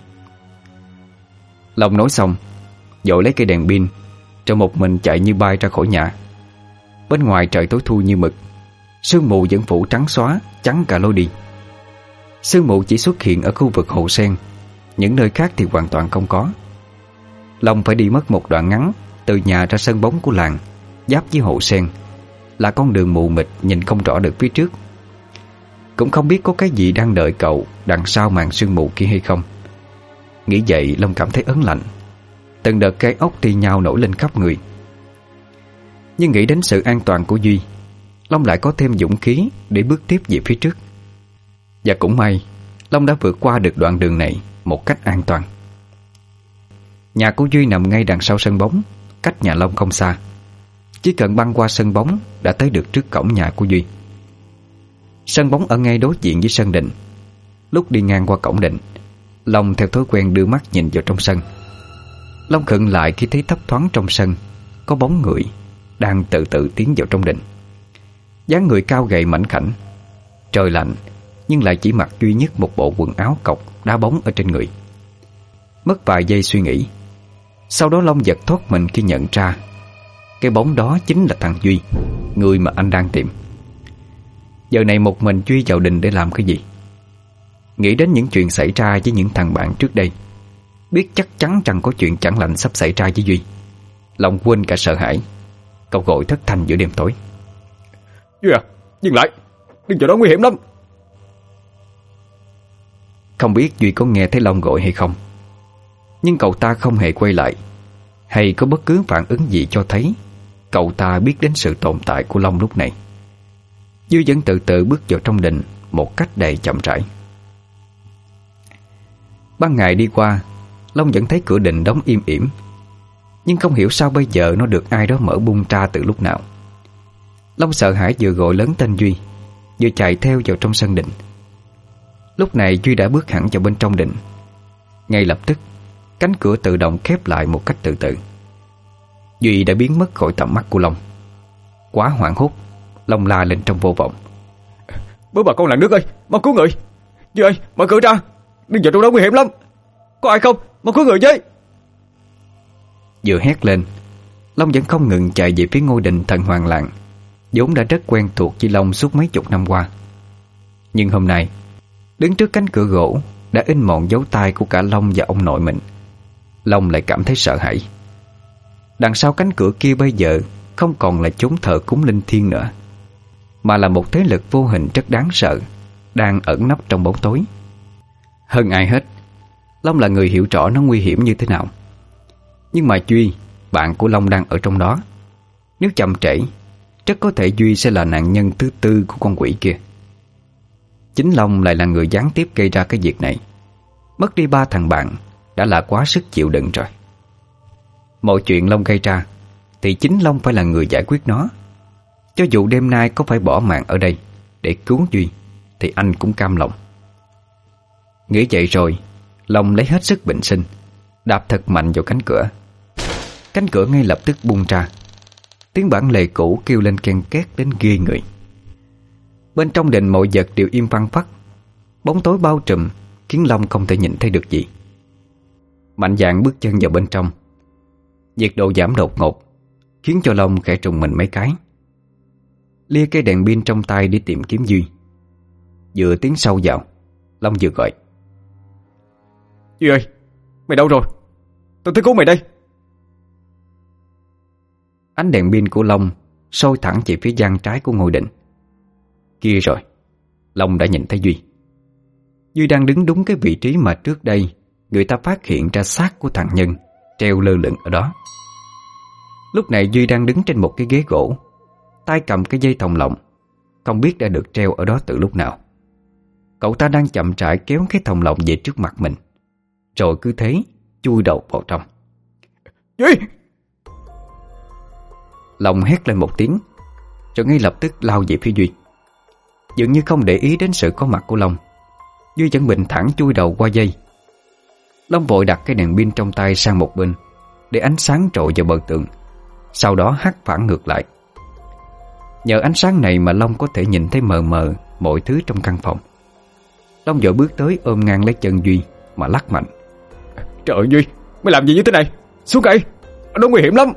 Long nói xong, dội lấy cây đèn pin, rồi một mình chạy như bay ra khỏi nhà. Bên ngoài trời tối thui như mực, sương mù vẫn phủ trắng xóa, chắn cả lối đi. Sương mù chỉ xuất hiện ở khu vực hồ sen, những nơi khác thì hoàn toàn không có. Long phải đi mất một đoạn ngắn từ nhà ra sân bóng của làng, giáp với hồ sen, là con đường mù mịt nhìn không rõ được phía trước. Cũng không biết có cái gì đang đợi cậu đằng sau màn sương mù kia hay không. Nghĩ vậy Long cảm thấy ớn lạnh, từng đợt gai ốc thì nhào nổi lên khắp người. Nhưng nghĩ đến sự an toàn của Duy, Long lại có thêm dũng khí để bước tiếp về phía trước. Và cũng may Long đã vượt qua được đoạn đường này một cách an toàn. Nhà của Duy nằm ngay đằng sau sân bóng, cách nhà Long không xa. Chỉ cần băng qua sân bóng đã tới được trước cổng nhà của Duy. Sân bóng ở ngay đối diện với sân đình. Lúc đi ngang qua cổng đình, Long theo thói quen đưa mắt nhìn vào trong sân. Long khựng lại khi thấy thấp thoáng trong sân có bóng người đang từ từ tiến vào trong đình. dáng người cao gầy mảnh khảnh. Trời lạnh nhưng lại chỉ mặc duy nhất một bộ quần áo cộc đá bóng ở trên người. Mất vài giây suy nghĩ, sau đó Long giật thoát mình khi nhận ra cái bóng đó chính là thằng Duy, người mà anh đang tìm. Giờ này một mình Duy vào đình để làm cái gì? Nghĩ đến những chuyện xảy ra với những thằng bạn trước đây, biết chắc chắn rằng có chuyện chẳng lành sắp xảy ra với Duy, Long quên cả sợ hãi. Cậu gọi thất thanh giữa đêm tối: Duy à, dừng lại, đừng chỗ đó nguy hiểm lắm. Không biết Duy có nghe thấy Long gọi hay không, nhưng cậu ta không hề quay lại hay có bất cứ phản ứng gì cho thấy cậu ta biết đến sự tồn tại của Long lúc này. Duy vẫn từ từ bước vào trong đình một cách đầy chậm rãi. Ban ngày đi qua, Long vẫn thấy cửa đình đóng im ỉm, nhưng không hiểu sao bây giờ nó được ai đó mở bung ra từ lúc nào. Long sợ hãi vừa gọi lớn tên Duy, vừa chạy theo vào trong sân đình. Lúc này Duy đã bước hẳn vào bên trong đình. Ngay lập tức, cánh cửa tự động khép lại một cách từ từ. Duy đã biến mất khỏi tầm mắt của Long. Quá hoảng hốt, Long la lên trong vô vọng: Bố bà con làng nước ơi, mau cứu người! Duy ơi, mở cửa ra, đừng vào trong đó nguy hiểm lắm. Có ai không? Mau cứu người với! Vừa hét lên, Long vẫn không ngừng chạy về phía ngôi đình thần Hoàng Lạng, vốn đã rất quen thuộc với Long suốt mấy chục năm qua. Nhưng hôm nay, đứng trước cánh cửa gỗ đã in mòn dấu tay của cả Long và ông nội mình, Long lại cảm thấy sợ hãi. Đằng sau cánh cửa kia bây giờ không còn là chốn thờ cúng linh thiêng nữa, mà là một thế lực vô hình rất đáng sợ đang ẩn nấp trong bóng tối. Hơn ai hết, Long là người hiểu rõ nó nguy hiểm như thế nào. Nhưng mà Duy, bạn của Long đang ở trong đó. Nếu chậm trễ, rất có thể Duy sẽ là nạn nhân thứ tư của con quỷ kia. Chính Long lại là người gián tiếp gây ra cái việc này. Mất đi ba thằng bạn đã là quá sức chịu đựng rồi. Mọi chuyện Long gây ra thì chính Long phải là người giải quyết nó. Cho dù đêm nay có phải bỏ mạng ở đây để cứu Duy thì anh cũng cam lòng. Nghĩ vậy rồi, Long lấy hết sức bình sinh, đạp thật mạnh vào cánh cửa. Cánh cửa ngay lập tức bung ra. Tiếng bản lề cũ kêu lên ken két đến ghê người. Bên trong đình mọi vật đều im phăng phắc. Bóng tối bao trùm khiến Long không thể nhìn thấy được gì. Mạnh dạn bước chân vào bên trong. Nhiệt độ giảm đột ngột khiến cho Long khẽ trùng mình mấy cái. Lia cây đèn pin trong tay đi tìm kiếm Duy. Vừa tiến sâu vào, Long vừa gọi: Duy ơi, mày đâu rồi? Tôi tới cứu mày đây. Ánh đèn pin của Long soi thẳng về phía gian trái của ngôi đình. Kia rồi, Long đã nhìn thấy Duy. Duy đang đứng đúng cái vị trí mà trước đây người ta phát hiện ra xác của thằng Nhân treo lơ lửng ở đó. Lúc này Duy đang đứng trên một cái ghế gỗ, tay cầm cái dây thòng lọng, không biết đã được treo ở đó từ lúc nào. Cậu ta đang chậm rãi kéo cái thòng lọng về trước mặt mình, rồi cứ thế chui đầu vào trong. Duy! Long hét lên một tiếng, rồi ngay lập tức lao về phía Duy. Dường như không để ý đến sự có mặt của Long, Duy vẫn bình thản chui đầu qua dây. Long vội đặt cái đèn pin trong tay sang một bên để ánh sáng trội vào bờ tường, sau đó hắt phản ngược lại. Nhờ ánh sáng này mà Long có thể nhìn thấy mờ mờ mọi thứ trong căn phòng. Long vội bước tới ôm ngang lấy chân Duy mà lắc mạnh. Trời ơi Duy, mày làm gì như thế này? Xuống đây, ở đó nguy hiểm lắm.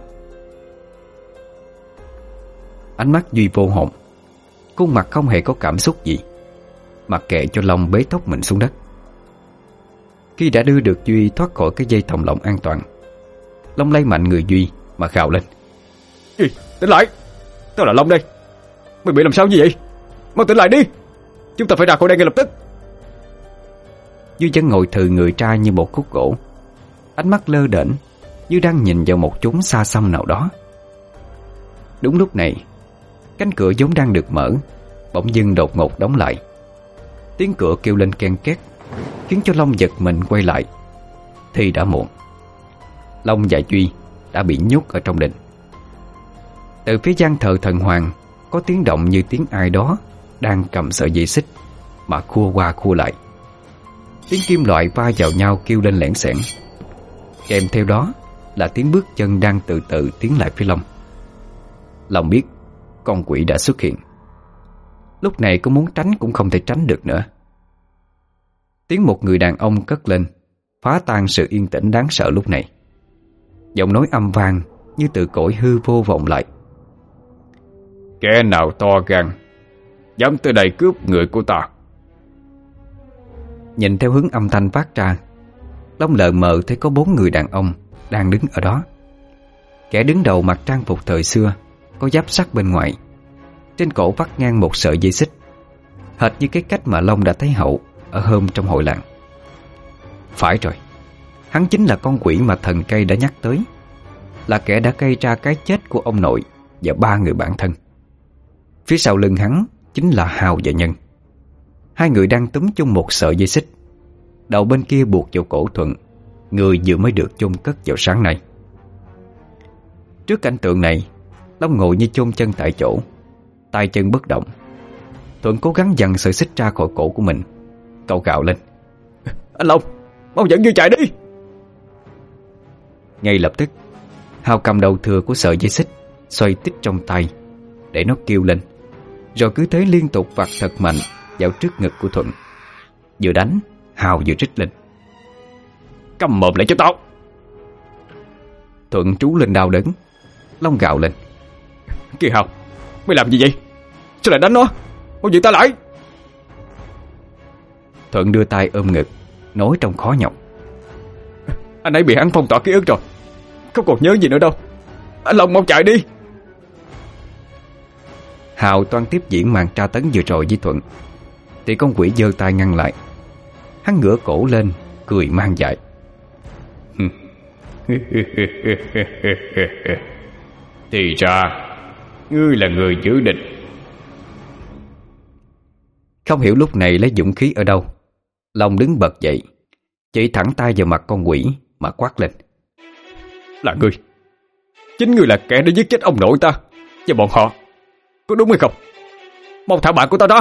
Ánh mắt Duy vô hồn, khuôn mặt không hề có cảm xúc gì, mặc kệ cho Long bế tóc mình xuống đất. Khi đã đưa được Duy thoát khỏi cái dây thòng lọng an toàn, Long lấy mạnh người Duy mà gào lên: Duy, tỉnh lại, tao là Long đây. Mày bị làm sao như vậy? Mau tỉnh lại đi, chúng ta phải ra khỏi đây ngay lập tức. Duy vẫn ngồi thừ người trai như một khúc gỗ, ánh mắt lơ đễnh như đang nhìn vào một chốn xa xăm nào đó. Đúng lúc này, cánh cửa vốn đang được mở bỗng dưng đột ngột đóng lại. Tiếng cửa kêu lên ken két khiến cho Long giật mình quay lại. Thì đã muộn. Long và Duy đã bị nhốt ở trong đình. Từ phía gian thờ thần Hoàng có tiếng động như tiếng ai đó đang cầm sợi dây xích mà khua qua khua lại. Tiếng kim loại va vào nhau kêu lên lẻn xẻn. Kèm theo đó là tiếng bước chân đang từ từ tiến lại phía Long. Long biết con quỷ đã xuất hiện. Lúc này có muốn tránh cũng không thể tránh được nữa. Tiếng một người đàn ông cất lên phá tan sự yên tĩnh đáng sợ lúc này. Giọng nói âm vang như từ cõi hư vô vọng lại: Kẻ nào to gan dám tới đây cướp người của ta? Nhìn theo hướng âm thanh phát ra, Long lờ mờ thấy có bốn người đàn ông đang đứng ở đó. Kẻ đứng đầu mặc trang phục thời xưa, có giáp sắt bên ngoài, trên cổ vắt ngang một sợi dây xích, hệt như cái cách mà Long đã thấy Hậu ở hôm trong hội làng. Phải rồi, hắn chính là con quỷ mà thần cây đã nhắc tới, là kẻ đã gây ra cái chết của ông nội và ba người bạn thân. Phía sau lưng hắn chính là Hào và Nhân. Hai người đang túm chung một sợi dây xích, đầu bên kia buộc vào cổ Thuận, người vừa mới được chôn cất vào sáng nay. Trước cảnh tượng này, Long ngồi như chôn chân tại chỗ, tay chân bất động. Thuận cố gắng giằng sợi xích ra khỏi cổ của mình. Cậu gào lên: Anh Long, mau dẫn Duy chạy đi. Ngay lập tức, Hào cầm đầu thừa của sợi dây xích xoay tít trong tay để nó kêu lên, rồi cứ thế liên tục vặt thật mạnh vào trước ngực của Thuận. Vừa đánh, Hào vừa rít lên: Câm mồm lại cho tao. Thuận trú lên đau đớn. Long gào lên: Kìa Hào, mày làm gì vậy? Sao lại đánh nó? Mau dừng ta lại! Thuận đưa tay ôm ngực, nói trong khó nhọc: Anh ấy bị hắn phong tỏa ký ức rồi, không còn nhớ gì nữa đâu. Anh Long mau chạy đi! Hào toan tiếp diễn màn tra tấn vừa rồi với Thuận, thì con quỷ giơ tay ngăn lại. Hắn ngửa cổ lên, cười man dại: Thì ra ngươi là người giữ định. Không hiểu lúc này lấy dũng khí ở đâu, Long đứng bật dậy, chỉ thẳng tay vào mặt con quỷ mà quát lên: Là ngươi, chính ngươi là kẻ đã giết chết ông nội ta và bọn họ, có đúng hay không? Mau thả bạn của ta ra!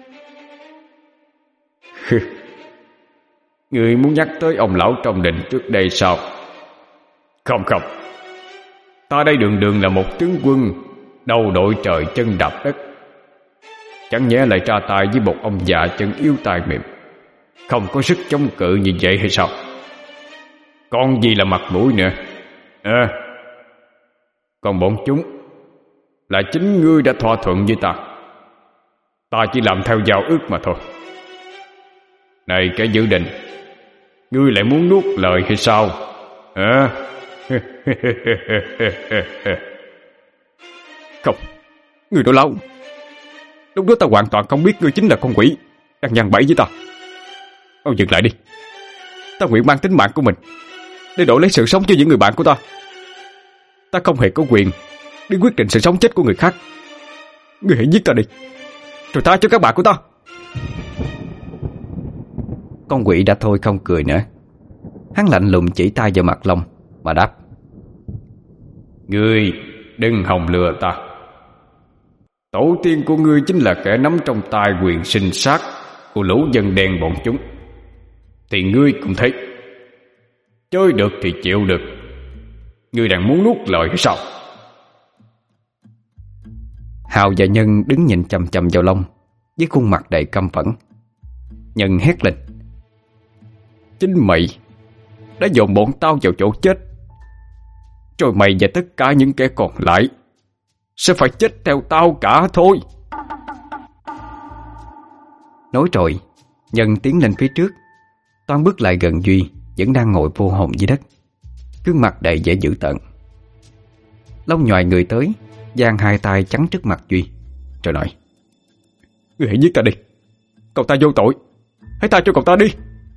Ngươi muốn nhắc tới ông lão trong định trước đây sao? Không không, ta đây đường đường là một tướng quân đầu đội trời chân đạp đất, chẳng nhẽ lại ra tay với một ông già chân yếu tay mềm, không có sức chống cự như vậy hay sao? Còn gì là mặt mũi nữa? À, còn bọn chúng là chính ngươi đã thỏa thuận với ta, ta chỉ làm theo giao ước mà thôi. Này kẻ dự định, ngươi lại muốn nuốt lời hay sao? À? Không, ngươi đó lão, lúc đó ta hoàn toàn không biết ngươi chính là con quỷ đang nhăn bẫy với ta. Mau dừng lại đi, ta nguyện mang tính mạng của mình để đổi lấy sự sống cho những người bạn của ta. Ta không hề có quyền đi quyết định sự sống chết của người khác. Ngươi hãy giết ta đi, rồi tha cho các bạn của ta. Con quỷ đã thôi không cười nữa. Hắn lạnh lùng chỉ tay vào mặt Long mà đáp: Ngươi đừng hòng lừa ta. Tổ tiên của ngươi chính là kẻ nắm trong tay quyền sinh sát của lũ dân đen bọn chúng, thì ngươi cũng thấy. Chơi được thì chịu được. Ngươi đang muốn nuốt lời hay sao? Hào và Nhân đứng nhìn chằm chằm vào Long với khuôn mặt đầy căm phẫn. Nhân hét lên: Chính mày đã dồn bọn tao vào chỗ chết, rồi mày và tất cả những kẻ còn lại sẽ phải chết theo tao cả thôi. Nói rồi, Nhân tiến lên phía trước, toan bước lại gần Duy vẫn đang ngồi vô hồn dưới đất, gương mặt đầy vẻ dữ tợn. Long nhoài người tới, giang hai tay chắn trước mặt Duy, rồi nói: Ngươi hãy giết ta đi, cậu ta vô tội, hãy tha cho cậu ta đi.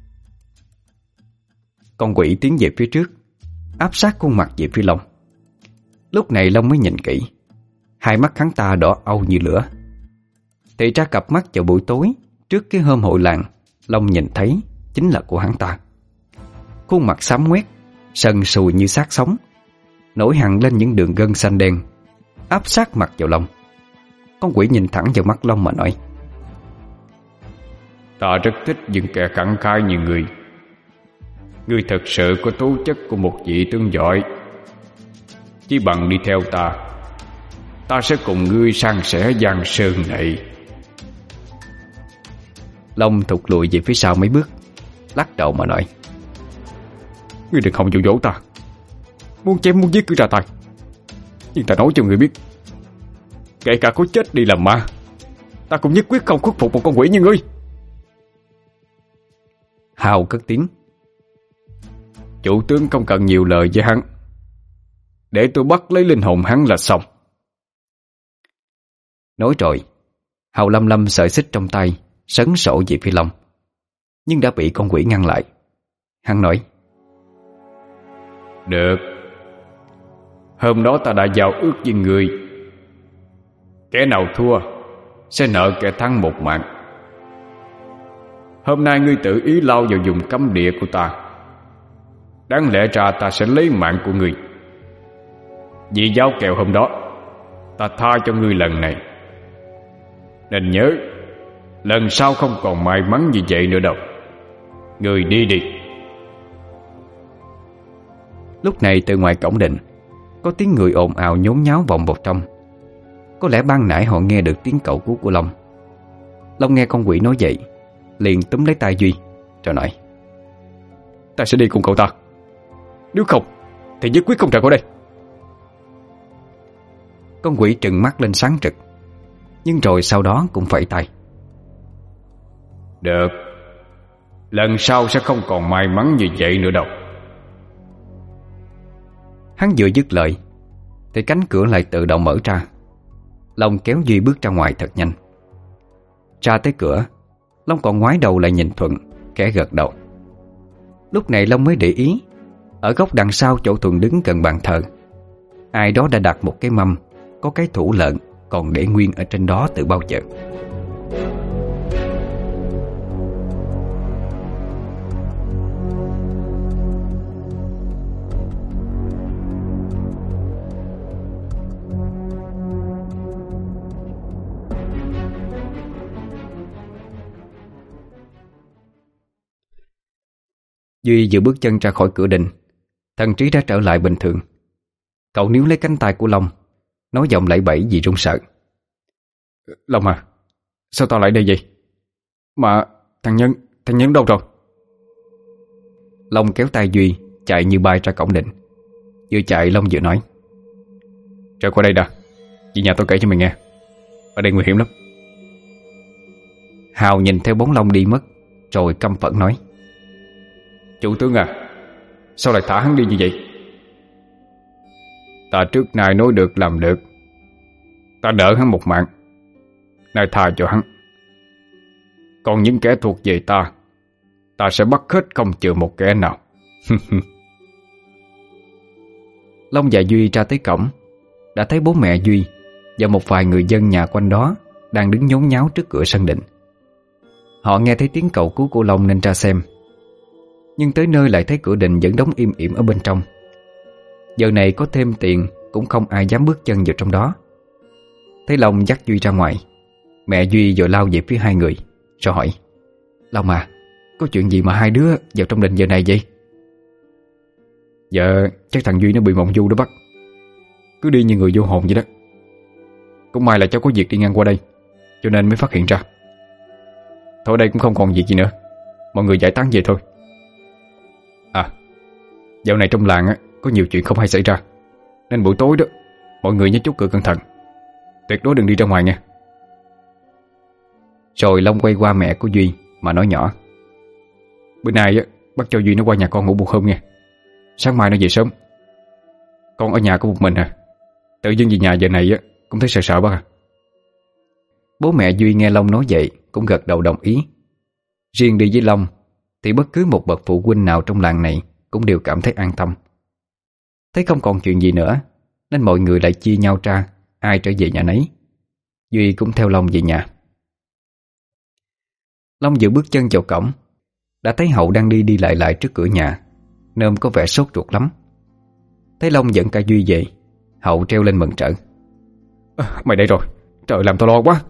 Con quỷ tiến về phía trước, áp sát khuôn mặt về phía Long. Lúc này Long mới nhìn kỹ, hai mắt hắn ta đỏ au như lửa. Thì ra cặp mắt vào buổi tối trước cái hôm hội làng Long nhìn thấy chính là của hắn ta. Khuôn mặt xám ngoét, sần sùi như xác sống, nổi hằn lên những đường gân xanh đen, áp sát mặt vào Long. Con quỷ nhìn thẳng vào mắt Long mà nói: Ta rất thích những kẻ khẳng khái như ngươi. Ngươi thật sự có tố chất của một vị tướng giỏi. Chỉ bằng đi theo ta, ta sẽ cùng ngươi san sẻ giang sơn này. Long thụt lùi về phía sau mấy bước, lắc đầu mà nói: Ngươi đừng hòng dụ dỗ ta. Muốn chém muốn giết cứ ra tay. Nhưng ta nói cho ngươi biết, kể cả có chết đi làm ma, ta cũng nhất quyết không khuất phục một con quỷ như ngươi. Hào cất tiếng: Chủ tướng không cần nhiều lời với hắn, để tôi bắt lấy linh hồn hắn là xong. Nói rồi, Hào lâm lâm sợi xích trong tay, sấn sổ về phía Long, nhưng đã bị con quỷ ngăn lại. Hắn nói: Được, hôm đó ta đã giao ước với ngươi, kẻ nào thua sẽ nợ kẻ thắng một mạng. Hôm nay ngươi tự ý lao vào vùng cấm địa của ta, đáng lẽ ra ta sẽ lấy mạng của ngươi. Vì giao kèo hôm đó, ta tha cho ngươi lần này. Nên nhớ, lần sau không còn may mắn như vậy nữa đâu. Ngươi đi đi. Lúc này từ ngoài cổng đình có tiếng người ồn ào nhốn nháo vọng vào trong. Có lẽ ban nãy họ nghe được tiếng cẩu cứu của Long. Long nghe con quỷ nói vậy, liền túm lấy tay Duy rồi nói: Ta sẽ đi cùng cậu ta. Nếu không, thì nhất quyết không rời khỏi đây. Con quỷ trừng mắt lên sáng trực, nhưng rồi sau đó cũng phẩy tay. Được, lần sau sẽ không còn may mắn như vậy nữa đâu. Hắn vừa dứt lời thì cánh cửa lại tự động mở ra. Long kéo Duy bước ra ngoài thật nhanh. Ra tới cửa, Long còn ngoái đầu lại nhìn Thuận, khẽ gật đầu. Lúc này Long mới để ý, ở góc đằng sau chỗ Thuận đứng gần bàn thờ, ai đó đã đặt một cái mâm có cái thủ lợn còn để nguyên ở trên đó từ bao giờ. Duy vừa bước chân ra khỏi cửa đình, thần trí đã trở lại bình thường. Cậu níu lấy cánh tay của Long, nói giọng lẫy bẫy vì run sợ. Long à, sao tao lại đây vậy? Mà thằng Nhân, thằng Nhân đâu rồi? Long kéo tay Duy chạy như bay ra cổng đình. Vừa chạy Long vừa nói: Trở qua đây đã, chị nhà tôi kể cho mày nghe. Ở đây nguy hiểm lắm. Hào nhìn theo bóng Long đi mất, rồi căm phẫn nói: Chủ tướng à, sao lại thả hắn đi như vậy? Ta trước nay nói được làm được, ta đỡ hắn một mạng, nay tha cho hắn. Còn những kẻ thuộc về ta, ta sẽ bắt hết không chừa một kẻ nào. Long và Duy ra tới cổng, đã thấy bố mẹ Duy và một vài người dân nhà quanh đó đang đứng nhốn nháo trước cửa sân đình. Họ nghe thấy tiếng cầu cứu của Long nên ra xem, nhưng tới nơi lại thấy cửa đình vẫn đóng im ỉm ở bên trong. Giờ này có thêm tiền cũng không ai dám bước chân vào trong đó. Thấy Long dắt Duy ra ngoài, mẹ Duy vội lao về phía hai người, rồi hỏi: Long à, có chuyện gì mà hai đứa vào trong đình giờ này vậy? Dạ, chắc thằng Duy nó bị mộng du đó bác. Cứ đi như người vô hồn vậy đó. Cũng may là cháu có việc đi ngang qua đây, cho nên mới phát hiện ra. Thôi đây cũng không còn việc gì nữa, mọi người giải tán về thôi. À, dạo này trong làng á, có nhiều chuyện không hay xảy ra, nên buổi tối đó mọi người nhớ chốt cửa cẩn thận, tuyệt đối đừng đi ra ngoài nha. Rồi Long quay qua mẹ của Duy mà nói nhỏ: Bữa nay á, bác cho Duy nó qua nhà con ngủ một hôm nha. Sáng mai nó về sớm. Con ở nhà có một mình à, tự dưng về nhà giờ này á cũng thấy sợ sợ bác à. Bố mẹ Duy nghe Long nói vậy cũng gật đầu đồng ý. Riêng đi với Long thì bất cứ một bậc phụ huynh nào trong làng này cũng đều cảm thấy an tâm. Thấy không còn chuyện gì nữa nên mọi người lại chia nhau ra, ai trở về nhà nấy. Duy cũng theo Long về nhà. Long vừa bước chân vào cổng, đã thấy Hậu đang đi đi lại lại trước cửa nhà, nơm có vẻ sốt ruột lắm. Thấy Long dẫn cả Duy về, Hậu treo lên mừng rỡ: à, Mày đây rồi, trời làm tao lo quá.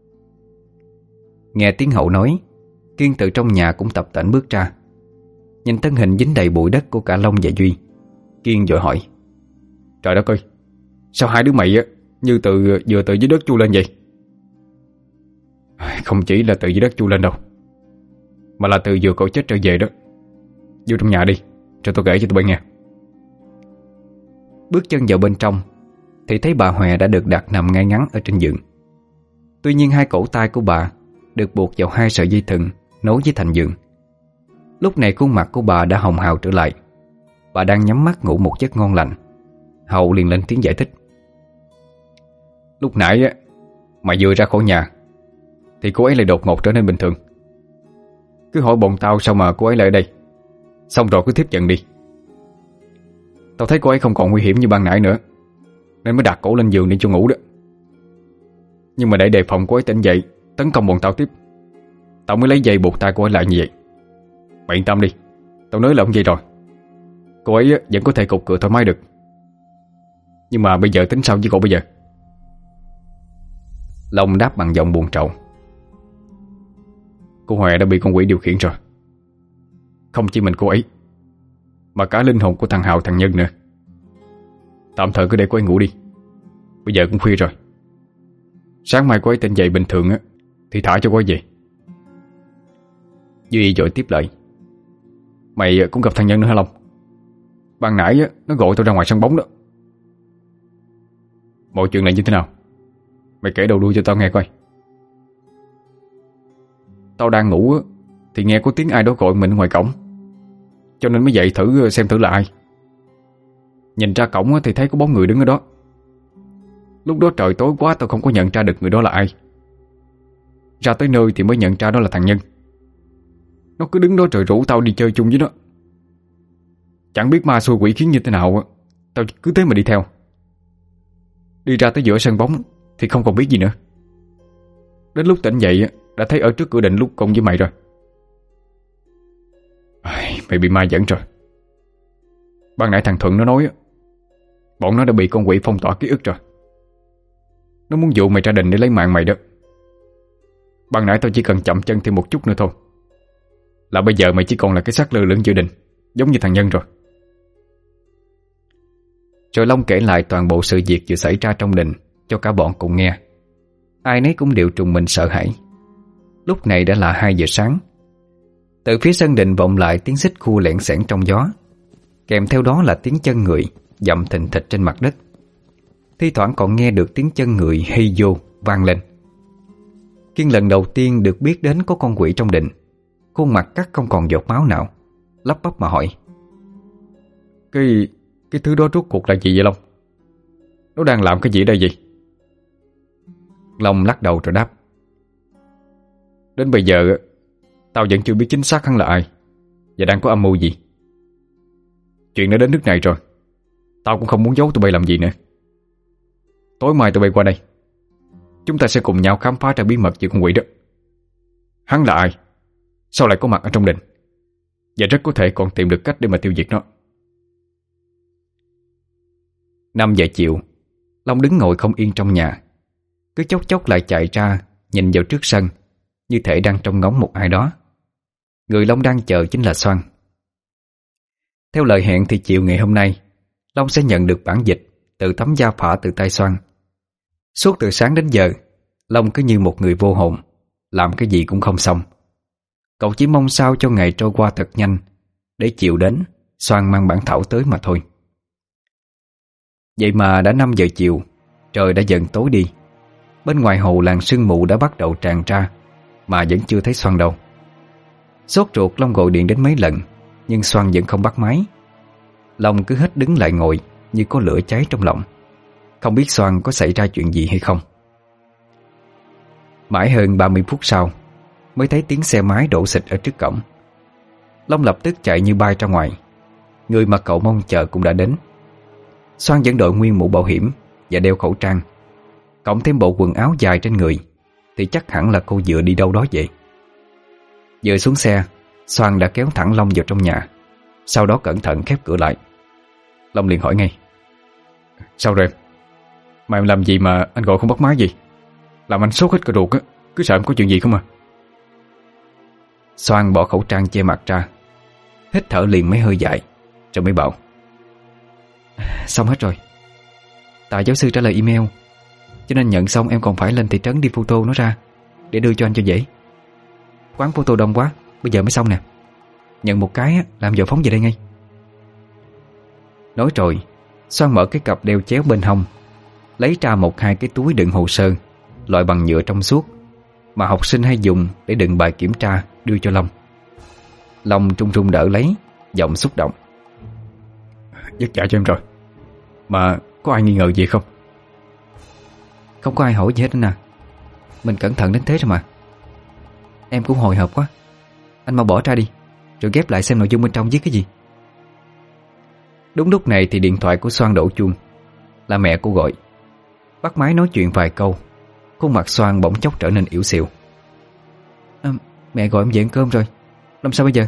Nghe tiếng Hậu nói, Kiên từ trong nhà cũng tập tễnh bước ra. Nhìn thân hình dính đầy bụi đất của cả Long và Duy, Kiên vội hỏi: Trời đất ơi, sao hai đứa mày á như từ vừa từ dưới đất chui lên vậy? Không chỉ là từ dưới đất chui lên đâu, mà là từ vừa cậu chết trở về đó. Vô trong nhà đi, cho tôi kể cho tụi bay nghe. Bước chân vào bên trong thì thấy bà Hòe đã được đặt nằm ngay ngắn ở trên giường. Tuy nhiên hai cổ tay của bà được buộc vào hai sợi dây thừng nối với thành giường. Lúc này khuôn mặt của bà đã hồng hào trở lại. Bà đang nhắm mắt ngủ một giấc ngon lành. Hậu liền lên tiếng giải thích: Lúc nãy á, mày vừa ra khỏi nhà thì cô ấy lại đột ngột trở nên bình thường. Cứ hỏi bọn tao sao mà cô ấy lại ở đây, xong rồi cứ tiếp giận đi. Tao thấy cô ấy không còn nguy hiểm như ban nãy nữa, nên mới đặt cổ lên giường để cho ngủ đó. Nhưng mà để đề phòng cô ấy tỉnh dậy tấn công bọn tao tiếp, tao mới lấy dây buộc tay cô ấy lại như vậy. Mày yên tâm đi, tao nói là ông vậy rồi. Cô ấy vẫn có thể cục cửa thoải mái được. Nhưng mà bây giờ tính sao với cô bây giờ? Long đáp bằng giọng buồn trầu: Cô Hòe đã bị con quỷ điều khiển rồi. Không chỉ mình cô ấy, mà cả linh hồn của thằng Hào, thằng Nhân nữa. Tạm thời cứ để cô ấy ngủ đi, bây giờ cũng khuya rồi. Sáng mai cô ấy tỉnh dậy bình thường á thì thả cho cô ấy về. Duy vội tiếp lời: Mày cũng gặp thằng Nhân nữa hả Long? Ban nãy á, nó gọi tao ra ngoài sân bóng đó. Mọi chuyện là như thế nào? Mày kể đầu đuôi cho tao nghe coi. Tao đang ngủ á, thì nghe có tiếng ai đó gọi mình ngoài cổng, cho nên mới dậy thử xem thử là ai. Nhìn ra cổng á, thì thấy có bóng người đứng ở đó. Lúc đó trời tối quá, tao không có nhận ra được người đó là ai. Ra tới nơi thì mới nhận ra đó là thằng Nhân. Nó cứ đứng đó rồi rủ tao đi chơi chung với nó. Chẳng biết ma xui quỷ khiến như thế nào, tao cứ thế mà đi theo. Đi ra tới giữa sân bóng thì không còn biết gì nữa. Đến lúc tỉnh dậy đã thấy ở trước cửa định lúc cùng với mày rồi. Mày bị ma dẫn rồi. Ban nãy thằng Thuận nó nói bọn nó đã bị con quỷ phong tỏa ký ức rồi. Nó muốn dụ mày ra đình để lấy mạng mày đó. Ban nãy tao chỉ cần chậm chân thêm một chút nữa thôi là bây giờ mày chỉ còn là cái xác lơ lửng giữa đình, giống như thằng Nhân rồi. Rồi Long kể lại toàn bộ sự việc vừa xảy ra trong đình cho cả bọn cùng nghe. Ai nấy cũng đều trùng mình sợ hãi. Lúc này đã là hai giờ sáng. Từ phía sân đình vọng lại tiếng xích khua lẻn xẻn trong gió, kèm theo đó là tiếng chân người dậm thình thịch trên mặt đất. Thi thoảng còn nghe được tiếng chân người hây vô vang lên. Kiên lần đầu tiên được biết đến có con quỷ trong đình, khuôn mặt cắt không còn giọt máu nào, lắp bắp mà hỏi: Cái Cái thứ đó rốt cuộc là gì vậy Long? Nó đang làm cái gì đây vậy? Long lắc đầu rồi đáp: Đến bây giờ tao vẫn chưa biết chính xác hắn là ai và đang có âm mưu gì. Chuyện đã đến nước này rồi, tao cũng không muốn giấu tụi bay làm gì nữa. Tối mai tụi bay qua đây, chúng ta sẽ cùng nhau khám phá ra bí mật về con quỷ đó. Hắn là ai? Sao lại có mặt ở trong đình? Và rất có thể còn tìm được cách để mà tiêu diệt nó. Năm giờ chiều, Long đứng ngồi không yên trong nhà, cứ chốc chốc lại chạy ra nhìn vào trước sân, như thể đang trông ngóng một ai đó. Người Long đang chờ chính là Xoan. Theo lời hẹn thì chiều ngày hôm nay Long sẽ nhận được bản dịch từ tấm gia phả từ tay Xoan. Suốt từ sáng đến giờ, Long cứ như một người vô hồn, làm cái gì cũng không xong. Cậu chỉ mong sao cho ngày trôi qua thật nhanh, để chiều đến Xoan mang bản thảo tới mà thôi. Vậy mà đã năm giờ chiều, trời đã dần tối đi. Bên ngoài hồ làng sương mù đã bắt đầu tràn ra, mà vẫn chưa thấy Xoan đâu. Sốt ruột, Long gọi điện đến mấy lần, nhưng Xoan vẫn không bắt máy. Long cứ hết đứng lại ngồi như có lửa cháy trong lòng, không biết Xoan có xảy ra chuyện gì hay không. Mãi hơn ba mươi phút sau mới thấy tiếng xe máy đổ xịch ở trước cổng. Long lập tức chạy như bay ra ngoài. Người mà cậu mong chờ cũng đã đến. Xoan vẫn đội nguyên mũ bảo hiểm và đeo khẩu trang, cộng thêm bộ quần áo dài trên người, thì chắc hẳn là cô vừa đi đâu đó vậy. Vừa xuống xe, Xoan đã kéo thẳng Long vào trong nhà, sau đó cẩn thận khép cửa lại. Long liền hỏi ngay: Sao rồi em? Mà em làm gì mà anh gọi không bắt máy gì? Làm anh sốt hết cả ruột á, cứ sợ em có chuyện gì không à? Xoan bỏ khẩu trang che mặt ra, hít thở liền mấy hơi dài, rồi mới bảo: Xong hết rồi. Tại giáo sư trả lời email, cho nên nhận xong em còn phải lên thị trấn đi photo nó ra để đưa cho anh cho dễ. Quán photo đông quá, bây giờ mới xong nè. Nhận một cái làm giờ phóng về đây ngay. Nói rồi, Xoan mở cái cặp đeo chéo bên hông, lấy ra một hai cái túi đựng hồ sơ, loại bằng nhựa trong suốt mà học sinh hay dùng để đựng bài kiểm tra, đưa cho Long. Long trung trung đỡ lấy, giọng xúc động: Vất vả cho em rồi. Mà có ai nghi ngờ gì không? Không có ai hỏi gì hết anh à. Mình cẩn thận đến thế rồi mà. Em cũng hồi hộp quá. Anh mau bỏ ra đi, rồi ghép lại xem nội dung bên trong viết cái gì. Đúng lúc này thì điện thoại của Xoan đổ chuông. Là mẹ cô gọi. Bắt máy nói chuyện vài câu, khuôn mặt Xoan bỗng chốc trở nên yếu xìu. à, Mẹ gọi em về ăn cơm rồi, làm sao bây giờ?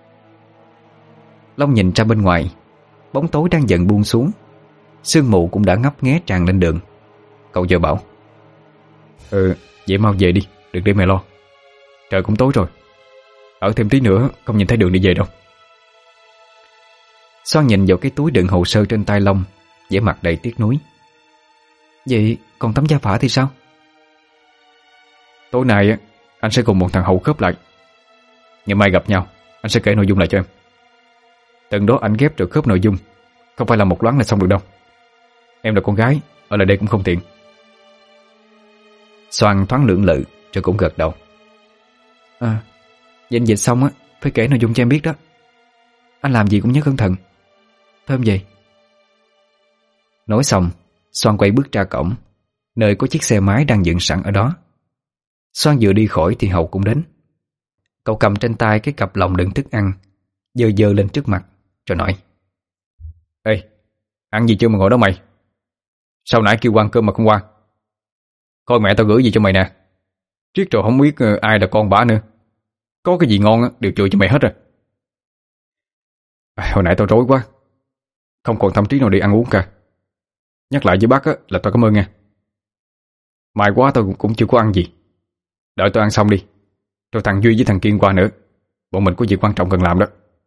Long nhìn ra bên ngoài, bóng tối đang dần buông xuống, sương mù cũng đã ngấp nghé tràn lên đường. Cậu vợ bảo: Ừ, vậy mau về đi, đừng để mẹ lo. Trời cũng tối rồi, ở thêm tí nữa không nhìn thấy đường đi về đâu. Xoan nhìn vào cái túi đựng hồ sơ trên tay Long, vẻ mặt đầy tiếc nuối. Vậy còn tấm gia phả thì sao? Tối nay anh sẽ cùng một thằng Hậu khớp lại. Ngày mai gặp nhau, anh sẽ kể nội dung lại cho em. Từng đó anh ghép được khớp nội dung Không phải là một loáng là xong được đâu. Em là con gái, ở lại đây cũng không tiện. Soan thoáng lưỡng lự rồi cũng gật đầu. À, danh dịch xong á, phải kể nội dung cho em biết đó. Anh làm gì cũng nhớ cẩn thận. Thôi em về. Nói xong, Soan quay bước ra cổng, nơi có chiếc xe máy đang dựng sẵn ở đó. Soan vừa đi khỏi thì Hậu cũng đến. Cậu cầm trên tay cái cặp lồng đựng thức ăn, dơ dơ lên trước mặt, rồi nói: Ê, ăn gì chưa mà ngồi đó mày? Sao nãy kêu ăn cơm mà không qua? Coi mẹ tao gửi gì cho mày nè. Riết rồi không biết ai là con bả nữa. Có cái gì ngon đều chừa cho mày hết rồi. À, hồi nãy tao rối quá, không còn tâm trí nào đi ăn uống cả. Nhắc lại với bác á, là tao cảm ơn nha. Mai quá tao cũng chưa có ăn gì. Đợi tao ăn xong đi, rồi thằng Duy với thằng Kiên qua nữa. Bọn mình có việc quan trọng cần làm đó.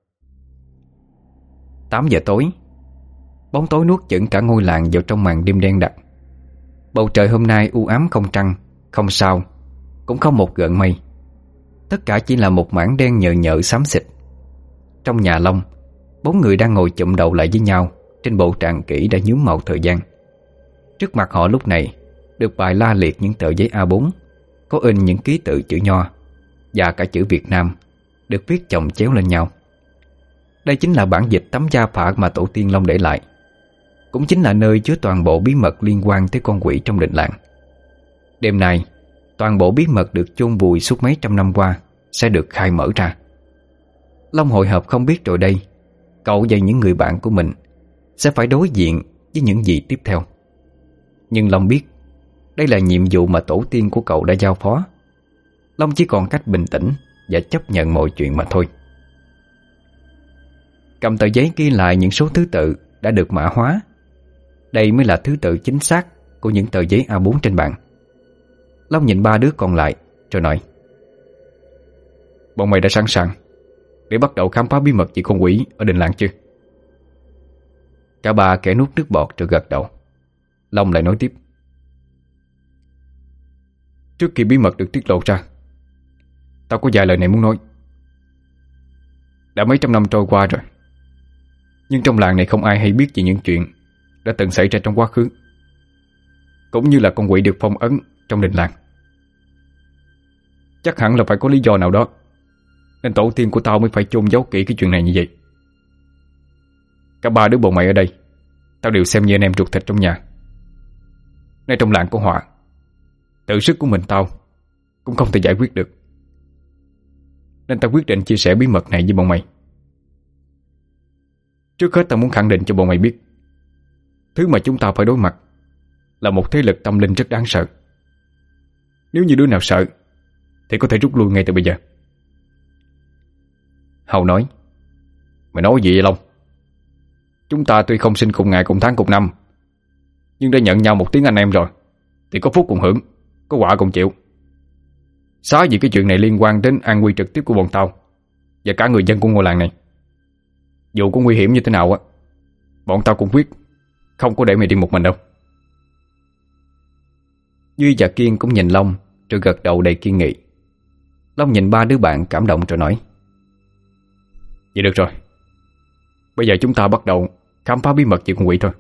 Tám giờ tối, bóng tối nuốt chửng cả ngôi làng vào trong màn đêm đen đặc. Bầu trời hôm nay u ám không trăng, không sao, cũng không một gợn mây. Tất cả chỉ là một mảng đen nhợ nhợ xám xịt. Trong nhà Long, bốn người đang ngồi chụm đầu lại với nhau trên bộ tràng kỹ đã nhuốm màu thời gian. Trước mặt họ lúc này được bày la liệt những tờ giấy A bốn, có in những ký tự chữ Nho và cả chữ Việt Nam, được viết chồng chéo lên nhau. Đây chính là bản dịch tấm gia phả mà tổ tiên Long để lại, cũng chính là nơi chứa toàn bộ bí mật liên quan tới con quỷ trong đình làng. Đêm nay, toàn bộ bí mật được chôn vùi suốt mấy trăm năm qua sẽ được khai mở ra. Long hồi hộp không biết rồi đây, cậu và những người bạn của mình sẽ phải đối diện với những gì tiếp theo. Nhưng Long biết đây là nhiệm vụ mà tổ tiên của cậu đã giao phó. Long chỉ còn cách bình tĩnh và chấp nhận mọi chuyện mà thôi. Cầm tờ giấy ghi lại những số thứ tự đã được mã hóa. Đây mới là thứ tự chính xác của những tờ giấy A bốn trên bàn. Long nhìn ba đứa còn lại rồi nói: Bọn mày đã sẵn sàng để bắt đầu khám phá bí mật về con quỷ ở đình làng chưa? Cả ba kẻ nuốt nước bọt rồi gật đầu. Long lại nói tiếp: Trước khi bí mật được tiết lộ ra, tao có vài lời này muốn nói. Đã mấy trăm năm trôi qua rồi, nhưng trong làng này không ai hay biết về những chuyện đã từng xảy ra trong quá khứ, cũng như là con quỷ được phong ấn trong đình làng. Chắc hẳn là phải có lý do nào đó nên tổ tiên của tao mới phải chôn giấu kỹ cái chuyện này như vậy. Cả ba đứa bọn mày ở đây tao đều xem như anh em ruột thịt trong nhà. Ngay trong làng có họa, tự sức của mình tao cũng không thể giải quyết được, nên tao quyết định chia sẻ bí mật này với bọn mày. Trước hết tao muốn khẳng định cho bọn mày biết, thứ mà chúng ta phải đối mặt là một thế lực tâm linh rất đáng sợ. Nếu như đứa nào sợ thì có thể rút lui ngay từ bây giờ. Hậu nói: Mày nói gì vậy Long? Chúng ta tuy không sinh cùng ngày cùng tháng cùng năm, nhưng đã nhận nhau một tiếng anh em rồi thì có phúc cùng hưởng, có quả cùng chịu. Xá gì cái chuyện này liên quan đến an nguy trực tiếp của bọn tao và cả người dân của ngôi làng này. Dù có nguy hiểm như thế nào á, bọn tao cũng quyết không có để mày đi một mình đâu. Duy và Kiên cũng nhìn Long rồi gật đầu đầy kiên nghị. Long nhìn ba đứa bạn cảm động rồi nói: Vậy được rồi, bây giờ chúng ta bắt đầu khám phá bí mật về con quỷ thôi.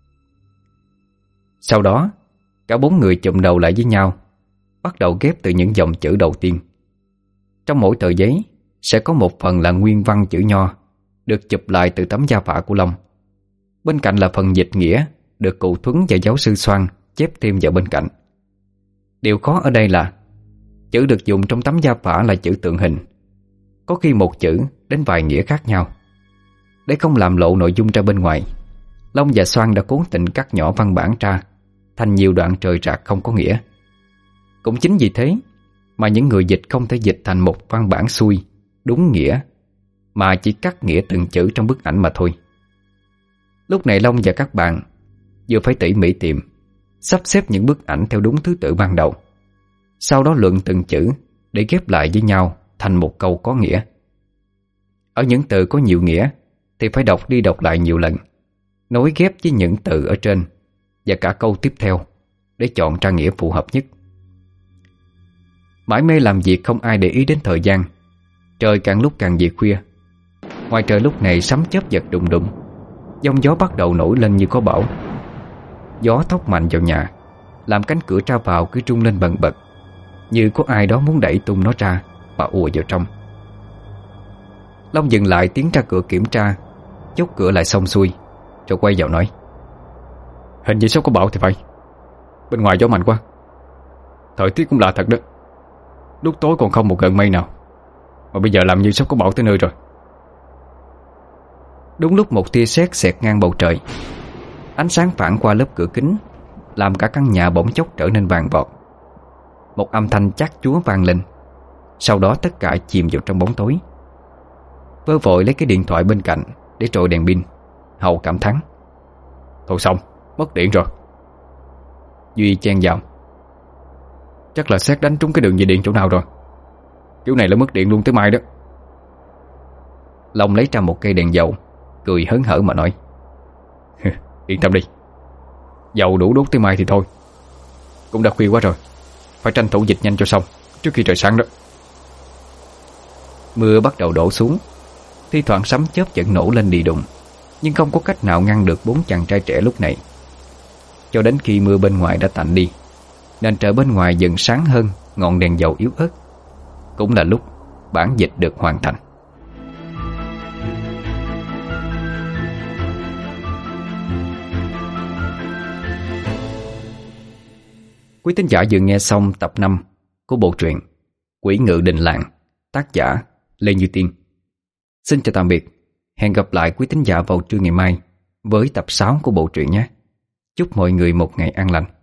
Sau đó, cả bốn người chụm đầu lại với nhau, bắt đầu ghép từ những dòng chữ đầu tiên. Trong mỗi tờ giấy sẽ có một phần là nguyên văn chữ Nho, được chụp lại từ tấm gia phả của Long. Bên cạnh là phần dịch nghĩa được cụ Thuấn và giáo sư Soan chép thêm vào bên cạnh. Điều khó ở đây là chữ được dùng trong tấm gia phả là chữ tượng hình, có khi một chữ đến vài nghĩa khác nhau. Để không làm lộ nội dung ra bên ngoài, Long và Soan đã cố tình cắt nhỏ văn bản ra thành nhiều đoạn rời rạc không có nghĩa. Cũng chính vì thế mà những người dịch không thể dịch thành một văn bản xuôi, đúng nghĩa, mà chỉ cắt nghĩa từng chữ trong bức ảnh mà thôi. Lúc này Long và các bạn vừa phải tỉ mỉ tìm, sắp xếp những bức ảnh theo đúng thứ tự ban đầu, sau đó luận từng chữ để ghép lại với nhau thành một câu có nghĩa. Ở những từ có nhiều nghĩa thì phải đọc đi đọc lại nhiều lần, nối ghép với những từ ở trên và cả câu tiếp theo để chọn ra nghĩa phù hợp nhất. Mãi mê làm việc không ai để ý đến thời gian. Trời càng lúc càng về khuya. Ngoài trời lúc này sấm chớp giật đùng đùng, Giông gió bắt đầu nổi lên như có bão. Gió thốc mạnh vào nhà, làm cánh cửa ra vào cứ rung lên bần bật, như có ai đó muốn đẩy tung nó ra và ùa vào trong. Long dừng lại tiến ra cửa kiểm tra, chốt cửa lại xong xuôi, rồi quay vào nói: Hình như sắp có bão thì phải. Bên ngoài gió mạnh quá. Thời tiết cũng lạ thật đó. Lúc tối còn không một gợn mây nào, mà bây giờ làm như sắp có bão tới nơi rồi. Đúng lúc một tia sét xẹt ngang bầu trời, ánh sáng phản qua lớp cửa kính, làm cả căn nhà bỗng chốc trở nên vàng vọt. Một âm thanh chát chúa vang lên. Sau đó tất cả chìm vào trong bóng tối. Vơ vội lấy cái điện thoại bên cạnh để trội đèn pin, Hậu cảm thán: Thôi xong, mất điện rồi. Duy chen vào: Chắc là sét đánh trúng cái đường dây điện chỗ nào rồi. Kiểu này là mất điện luôn tới mai đó. Long lấy ra một cây đèn dầu, cười hớn hở mà nói: Yên tâm đi, dầu đủ đốt tới mai thì thôi. Cũng đã khuya quá rồi, phải tranh thủ dịch nhanh cho xong trước khi trời sáng đó. Mưa bắt đầu đổ xuống, thi thoảng sấm chớp vẫn nổ lên đì đùng, nhưng không có cách nào ngăn được bốn chàng trai trẻ lúc này. Cho đến khi mưa bên ngoài đã tạnh đi, nên trời bên ngoài dần sáng hơn ngọn đèn dầu yếu ớt. Cũng là lúc bản dịch được hoàn thành. Quý thính giả vừa nghe xong tập năm của bộ truyện Quỷ Ngự Đình Làng, tác giả Lê Như Tiên. Xin chào tạm biệt. Hẹn gặp lại quý thính giả vào trưa ngày mai với tập sáu của bộ truyện nhé. Chúc mọi người một ngày an lành.